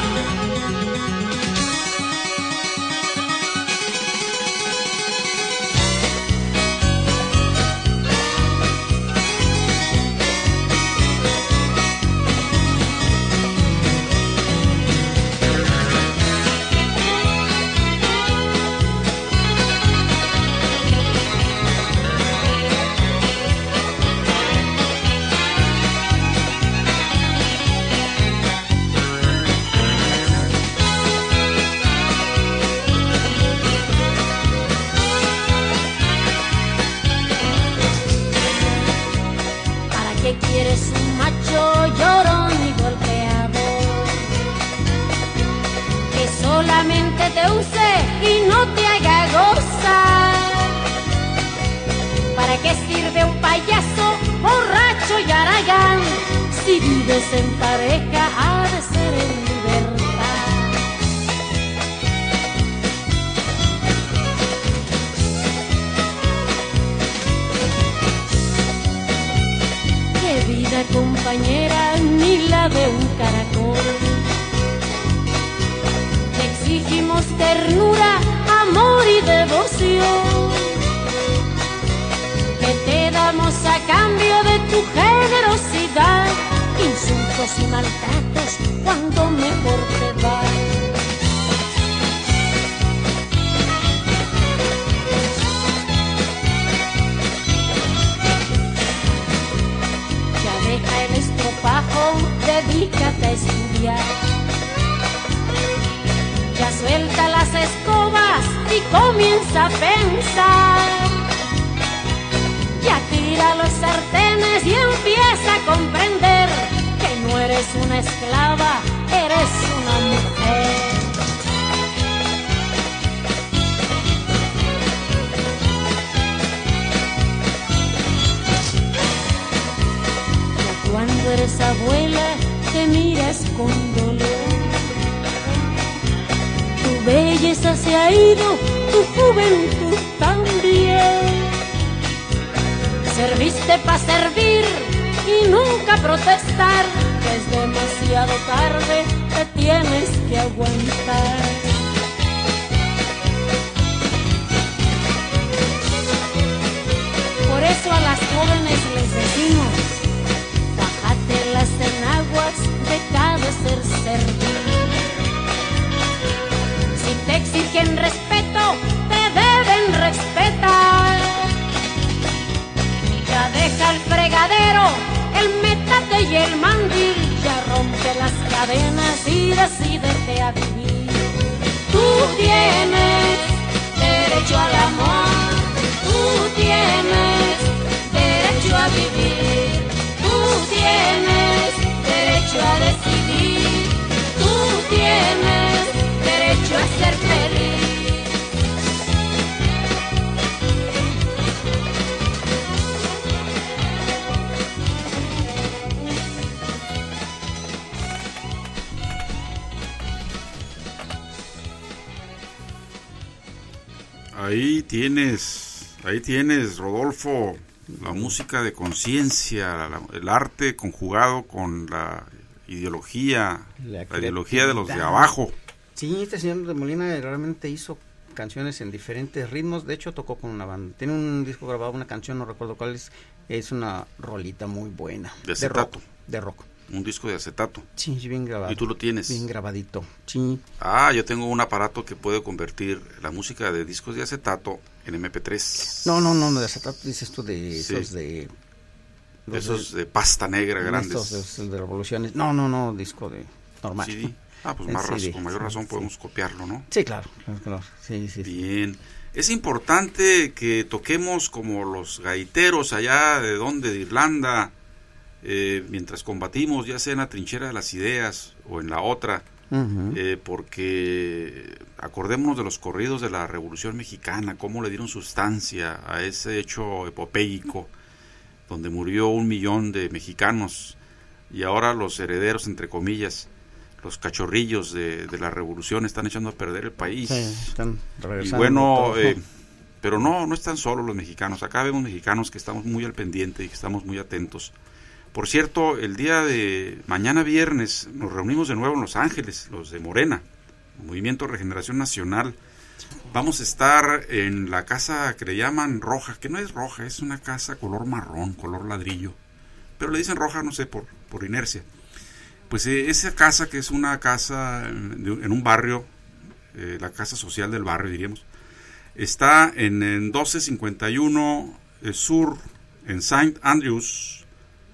Quieres un macho llorón y golpeador que solamente te use y no te haga gozar. ¿Para qué sirve un payaso borracho y haragán? Si vives en pareja ha de ser en libertad. Vida compañera ni la de un caracol. Te exigimos ternura, amor y devoción, que te damos a cambio de tu generosidad, insultos y maltratos cuando mejor te va. Deja el estropajo, dedícate a estudiar. Ya suelta las escobas y comienza a pensar. Ya tira los sartenes y empieza a comprender que no eres una esclava, eres una mujer. Cuando eres abuela te miras con dolor. Tu belleza se ha ido, tu juventud también. Serviste para servir y nunca protestar, que es demasiado tarde, te tienes que aguantar. Por eso a las jóvenes les decimos: las enaguas, deja de ser servil. Si te exigen respeto, te deben respetar. Ya deja el fregadero, el métate y el mandil. Ya cadenas y decídete a vivir. Tú tienes derecho al amor, tú tienes derecho a vivir, tú tienes derecho a decidir, tú tienes derecho a ser feliz. Ahí tienes, ahí tienes, Rodolfo, la música de conciencia, el arte conjugado con la ideología, la, la ideología de los de abajo. Sí, este señor de Molina realmente hizo canciones en diferentes ritmos, de hecho tocó con una banda, tiene un disco grabado, una canción, no recuerdo cuál es, es una rolita muy buena. De acetato. De rock. De rock. Un disco de acetato. Sí, bien grabado. ¿Y tú lo tienes? Bien grabadito, sí. Ah, yo tengo un aparato que puede convertir la música de discos de acetato en eme pe tres. No, no, no, de acetato dices tú de sí. esos de... de esos de, de pasta negra grandes. Estos de, de revoluciones. No, no, no, disco de normal. C D. Ah, pues más razón, con mayor sí, razón podemos sí. copiarlo, ¿no? Sí, claro, claro. Sí, sí, Bien. Es importante que toquemos como los gaiteros allá de donde, de Irlanda, eh, mientras combatimos, ya sea en la trinchera de las ideas o en la otra, uh-huh. eh, porque acordémonos de los corridos de la Revolución Mexicana, cómo le dieron sustancia a ese hecho epopéico, donde murió un millón de mexicanos, y ahora los herederos, entre comillas, los cachorrillos de, de la revolución están echando a perder el país. Sí, están regresando. Y bueno, eh, pero no, no están solos los mexicanos. Acá vemos mexicanos que estamos muy al pendiente y que estamos muy atentos. Por cierto, el día de mañana viernes nos reunimos de nuevo en Los Ángeles, los de Morena, Movimiento Regeneración Nacional. Vamos a estar en la casa que le llaman roja, que no es roja, es una casa color marrón, color ladrillo. Pero le dicen roja, no sé, por, por inercia. Pues eh, esa casa, que es una casa en, en un barrio, eh, la casa social del barrio, diríamos, está en, en doce cincuenta y uno eh, Sur, en Saint Andrews,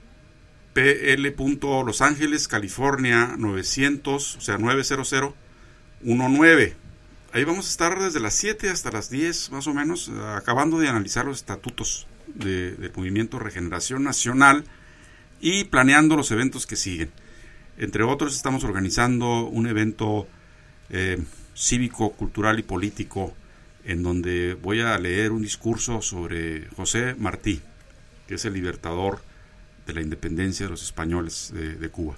P L. Los Ángeles, California, novecientos, o sea, nueve cero cero uno nueve. Ahí vamos a estar desde las siete hasta las diez, más o menos, acabando de analizar los estatutos de, del Movimiento Regeneración Nacional y planeando los eventos que siguen. Entre otros, estamos organizando un evento eh, cívico, cultural y político, en donde voy a leer un discurso sobre José Martí, que es el libertador de la independencia de los españoles de, de Cuba.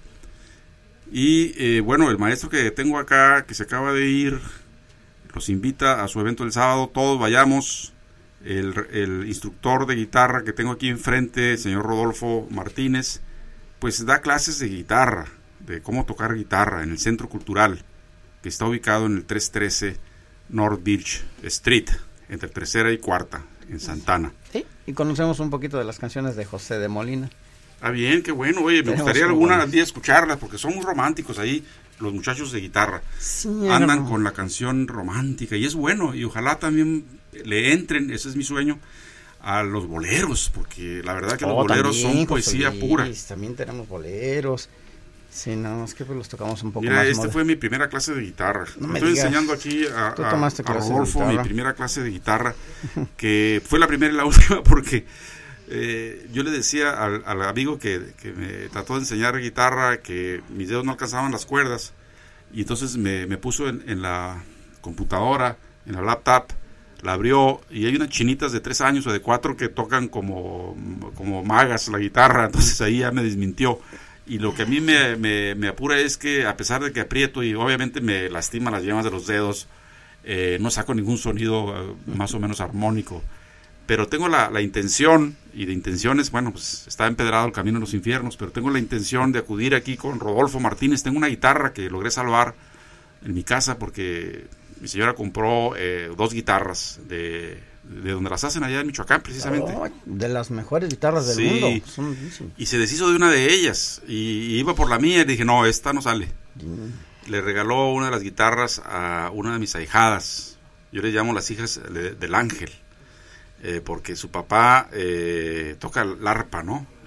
Y eh, bueno, el maestro que tengo acá, que se acaba de ir, los invita a su evento el sábado, todos vayamos. El, el instructor de guitarra que tengo aquí enfrente, el señor Rodolfo Martínez, pues da clases de guitarra, de cómo tocar guitarra en el Centro Cultural, que está ubicado en el trescientos trece North Beach Street, entre tercera y cuarta, en Santana. Sí, y conocemos un poquito de las canciones de José de Molina. Ah, bien, qué bueno. Oye, me Tenemos gustaría alguna día escucharlas, porque son muy románticos ahí, los muchachos de guitarra. Sí, andan no. con la canción romántica, y es bueno, y ojalá también le entren, ese es mi sueño, a los boleros, porque la verdad que oh, los boleros también, son poesía José pura. Luis, también tenemos boleros. Sí, no, es que pues los tocamos un poco Mira, más. Mira, este moda. fue mi primera clase de guitarra. No me Estoy digas. enseñando aquí a, a, a Rodolfo mi primera clase de guitarra, que fue la primera y la última, porque eh, yo le decía al, al amigo que, que me trató de enseñar guitarra que mis dedos no alcanzaban las cuerdas, y entonces me, me puso en, en la computadora, en la laptop, la abrió, y hay unas chinitas de tres años o de cuatro que tocan como, como magas la guitarra, entonces ahí ya me desmintió. Y lo que a mí me, me, me apura es que, a pesar de que aprieto y obviamente me lastima las yemas de los dedos, eh, no saco ningún sonido eh, más o menos armónico. Pero tengo la, la intención, y de intenciones, bueno, pues está empedrado el camino a los infiernos, pero tengo la intención de acudir aquí con Rodolfo Martínez. Tengo una guitarra que logré salvar en mi casa porque mi señora compró eh, dos guitarras de... de donde las hacen allá en Michoacán, precisamente. Oh, de las mejores guitarras del sí. mundo. Son, sí. Y se deshizo de una de ellas, y, y iba por la mía, y dije, no, esta no sale. Mm. Le regaló una de las guitarras a una de mis ahijadas. Yo le llamo las hijas de, del ángel, eh, porque su papá eh, toca el arpa, ¿no?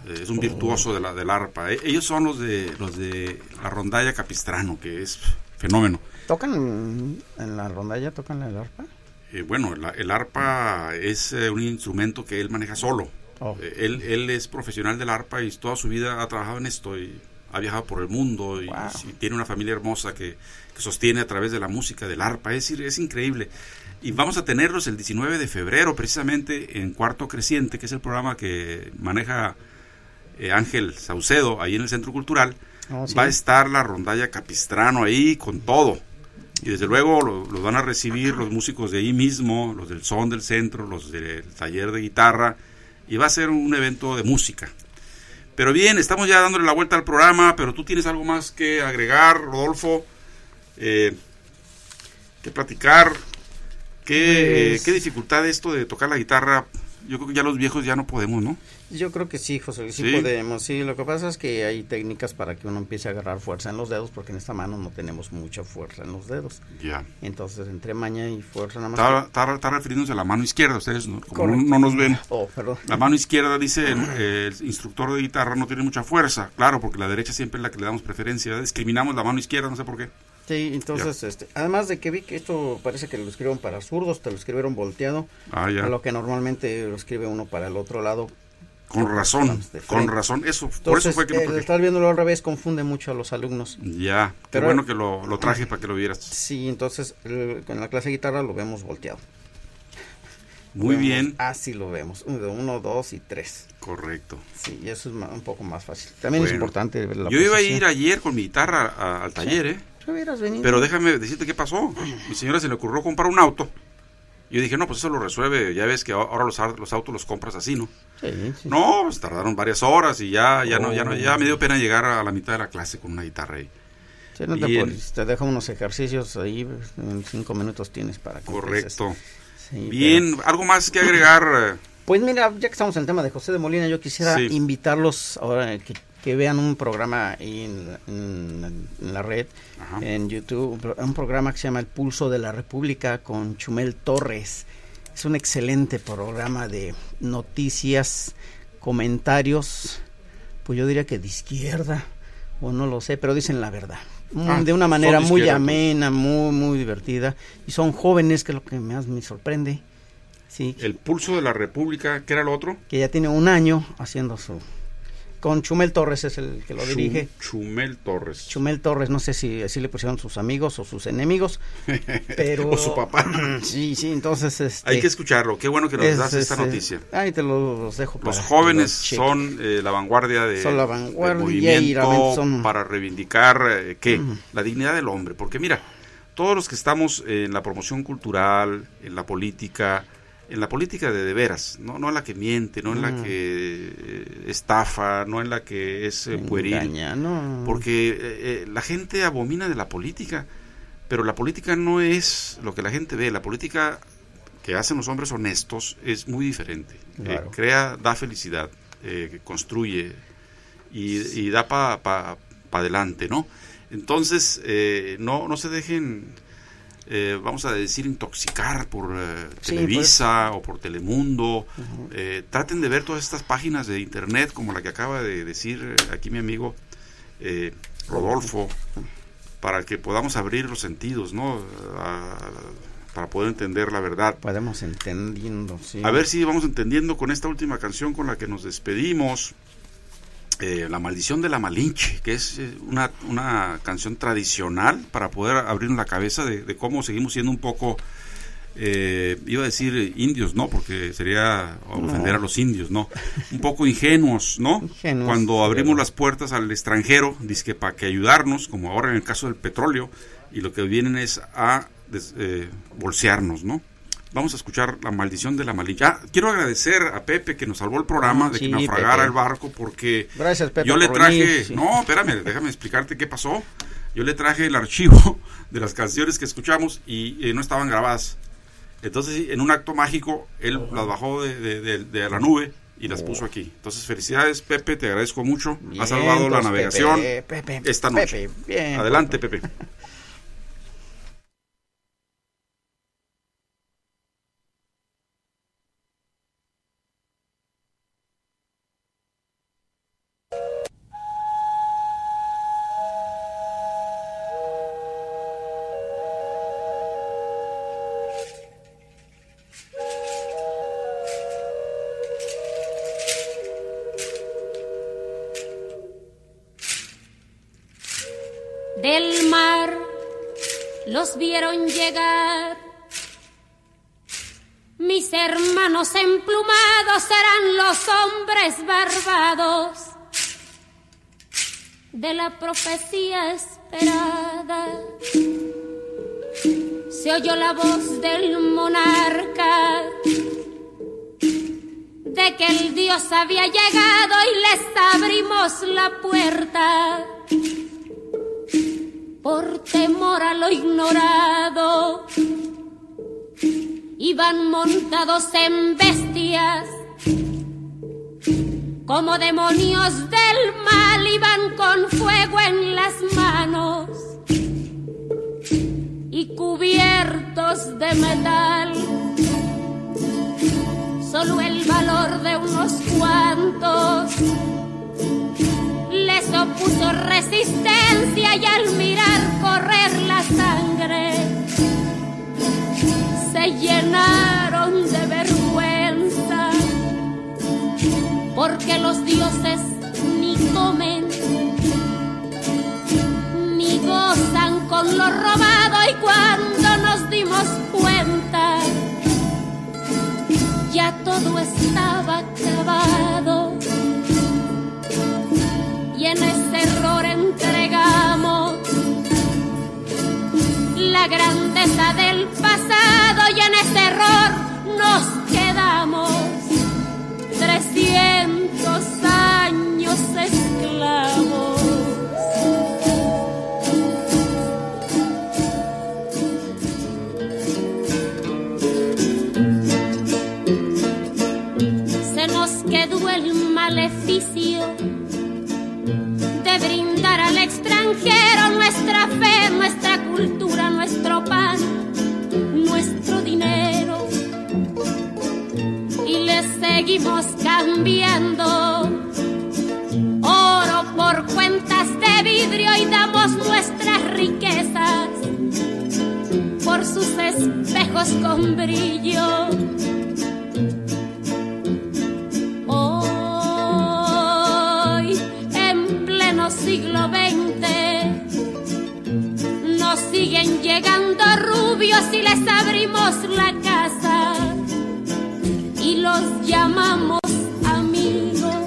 eh, es un virtuoso de la, del arpa. Eh, ellos son los de los de la rondalla Capistrano, que es fenómeno. ¿Tocan en la rondalla, tocan el arpa? Eh, bueno, la, el arpa es eh, un instrumento que él maneja solo. Oh. Eh, él, él es profesional del arpa y toda su vida ha trabajado en esto y ha viajado por el mundo y, wow. y tiene una familia hermosa que, que sostiene a través de la música del arpa. Es decir, es increíble. Y vamos a tenerlos el diecinueve de febrero, precisamente en Cuarto Creciente, que es el programa que maneja eh, Ángel Saucedo, ahí en el Centro Cultural. Oh, sí. Va a estar la rondalla Capistrano ahí con todo. Y desde luego los lo van a recibir los músicos de ahí mismo, los del son del centro, los del taller de guitarra, y va a ser un evento de música. Pero bien, estamos ya dándole la vuelta al programa, pero tú tienes algo más que agregar, Rodolfo, eh, que platicar. ¿Qué, Pues, ¿Qué dificultad esto de tocar la guitarra? Yo creo que ya los viejos ya no podemos, ¿no? Yo creo que sí, José, sí, ¿Sí? podemos. Sí, lo que pasa es que hay técnicas para que uno empiece a agarrar fuerza en los dedos, porque en esta mano no tenemos mucha fuerza en los dedos. Ya. Entonces, entre maña y fuerza nada más. Está, que- está, está refiriéndose a la mano izquierda, ustedes no, como no, Correcto. no nos ven. Oh, perdón. La mano izquierda, dice el, el instructor de guitarra, no tiene mucha fuerza. Claro, porque la derecha siempre es la que le damos preferencia. Discriminamos la mano izquierda, no sé por qué. Sí, entonces, este, además de que vi que esto parece que lo escribieron para zurdos, te lo escribieron volteado, Ah, ya. a lo que normalmente lo escribe uno para el otro lado. Con razón, de con frente. razón. Eso, por Entonces, eso fue que no el toqué. estar viéndolo al revés confunde mucho a los alumnos. Ya, qué Pero- bueno que lo, lo traje para que lo vieras. Sí, entonces el- en la clase de guitarra lo vemos volteado. Muy Lo vemos- bien, Así lo vemos, uno, uno, dos y tres. correcto. Sí, y eso es ma- un poco más fácil. También es Bueno, importante ver la Yo iba a posición. ir ayer con mi guitarra a- al taller, ¿eh? Si hubieras venido. Pero déjame decirte qué pasó. Mi señora se le ocurrió comprar un auto. Yo dije, no, pues eso lo resuelve. Ya ves que ahora los, ar- los autos los compras así, ¿no? Sí, sí. No, pues tardaron varias horas y ya, ya no, ya no, Oh. ya me dio pena llegar a la mitad de la clase con una guitarra ahí. Sí, no te Bien. apures, te dejo unos ejercicios ahí, pues, en cinco minutos tienes para que Correcto. empieces. Sí, Bien, algo más que agregar. pero- Pues mira, ya que estamos en el tema de José de Molina, yo quisiera Sí. invitarlos ahora que, que vean un programa ahí en, la- en- en la red, Ajá. en YouTube, un pro- un programa que se llama El Pulso de la República con Chumel Torres. Es un excelente programa de noticias, comentarios, pues yo diría que de izquierda, o no lo sé, pero dicen la verdad. Mm, Ah, de una son manera de muy izquierda, amena, muy, muy divertida. Y son jóvenes, que es lo que más me sorprende. Sí, El Pulso de la República, ¿qué era lo otro? que ya tiene un año haciendo su... Con Chumel Torres es el que lo Chum- dirige. Chumel Torres. Chumel Torres, no sé si así le pusieron sus amigos o sus enemigos, pero... O su papá. Sí, sí, entonces... Este, Hay que escucharlo. Qué bueno que nos es- das esta es, eh, noticia. Ahí te lo- los dejo para Los que jóvenes los cheques. son eh, la vanguardia de Son la del vanguardia y realmente movimiento son- para reivindicar eh, ¿qué? Mm. La dignidad del hombre. Porque mira, todos los que estamos en la promoción cultural, en la política, en la política de de veras, no, no en la que miente, no en la Mm. que eh, estafa, no en la que es eh, pueril. Engaña, no. Porque eh, eh, la gente abomina de la política, pero la política no es lo que la gente ve. La política que hacen los hombres honestos es muy diferente. Claro. Eh, crea, da felicidad, eh, construye y, y da para pa, pa adelante, ¿no? Entonces, eh, no, no se dejen, eh, vamos a decir, intoxicar por eh, Sí, Televisa o por Telemundo. Eh, traten de ver todas estas páginas de internet, como la que acaba de decir eh, aquí mi amigo eh, Rodolfo, para que podamos abrir los sentidos, ¿no? A- para poder entender la verdad. Podemos entendiendo, sí. A ver si vamos entendiendo con esta última canción con la que nos despedimos, eh, La Maldición de la Malinche, que es eh, una, una canción tradicional para poder abrirnos la cabeza de, de cómo seguimos siendo un poco, eh, iba a decir eh, indios, ¿no? Porque sería ofender No. a los indios, ¿no? Un poco ingenuos, ¿no? Ingenuos, Cuando abrimos pero- las puertas al extranjero, dizque para que ayudarnos, como ahora en el caso del petróleo, y lo que vienen es a des- eh, bolsearnos, ¿no? Vamos a escuchar La Maldición de la Malinche. Ah, quiero agradecer a Pepe que nos salvó el programa de Sí, que naufragara Pepe. el barco, porque Gracias, Pepe, yo le por traje, venir, sí. no, espérame, déjame explicarte qué pasó. Yo le traje el archivo de las canciones que escuchamos y eh, no estaban grabadas. Entonces, en un acto mágico, él las bajó de, de- de- de la nube y las puso aquí. Entonces, felicidades, Pepe, te agradezco mucho. Bien, Has salvado la entonces, navegación Pepe, Pepe, esta noche. Pepe, bien, Adelante, Pepe. del mar los vieron llegar. Mis hermanos emplumados eran los hombres barbados de la profecía esperada. Se oyó la voz del monarca de que el Dios había llegado y les abrimos la puerta por temor a lo ignorado. Iban montados en bestias como demonios del mal, iban con fuego en las manos y cubiertos de metal. Solo el valor de unos cuantos les opuso resistencia, y al mirar correr la sangre se llenaron de vergüenza, porque los dioses ni comen ni gozan con lo robado. Y cuando nos dimos cuenta, ya todo estaba acabado, y en ese error entregamos la grandeza del pasado, y en ese error nos quedamos trescientos años esclavos. Se nos quedó el maleficio de brindar al extranjero nuestra fe, nuestra cultura, nuestro pan, nuestro dinero, y le seguimos cambiando oro por cuentas de vidrio, y damos nuestras riquezas por sus espejos con brillo. Siglo veinte nos siguen llegando rubios y les abrimos la casa y los llamamos amigos.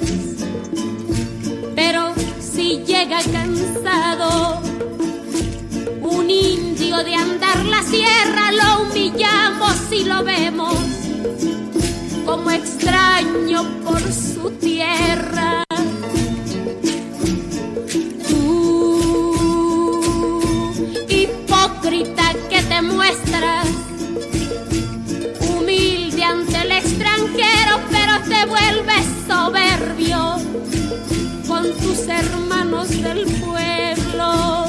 Pero si llega cansado un indio de andar la sierra, lo humillamos y lo vemos como extraño por su tierra. Que te muestras humilde ante el extranjero, pero te vuelves soberbio con tus hermanos del pueblo.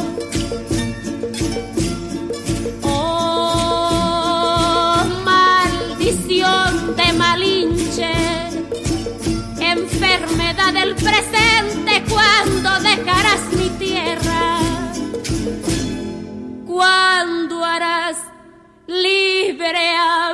Oh, maldición de Malinche, enfermedad del presente, ¿cuándo dejarás mi tierra? ¿Cuándo harás libre a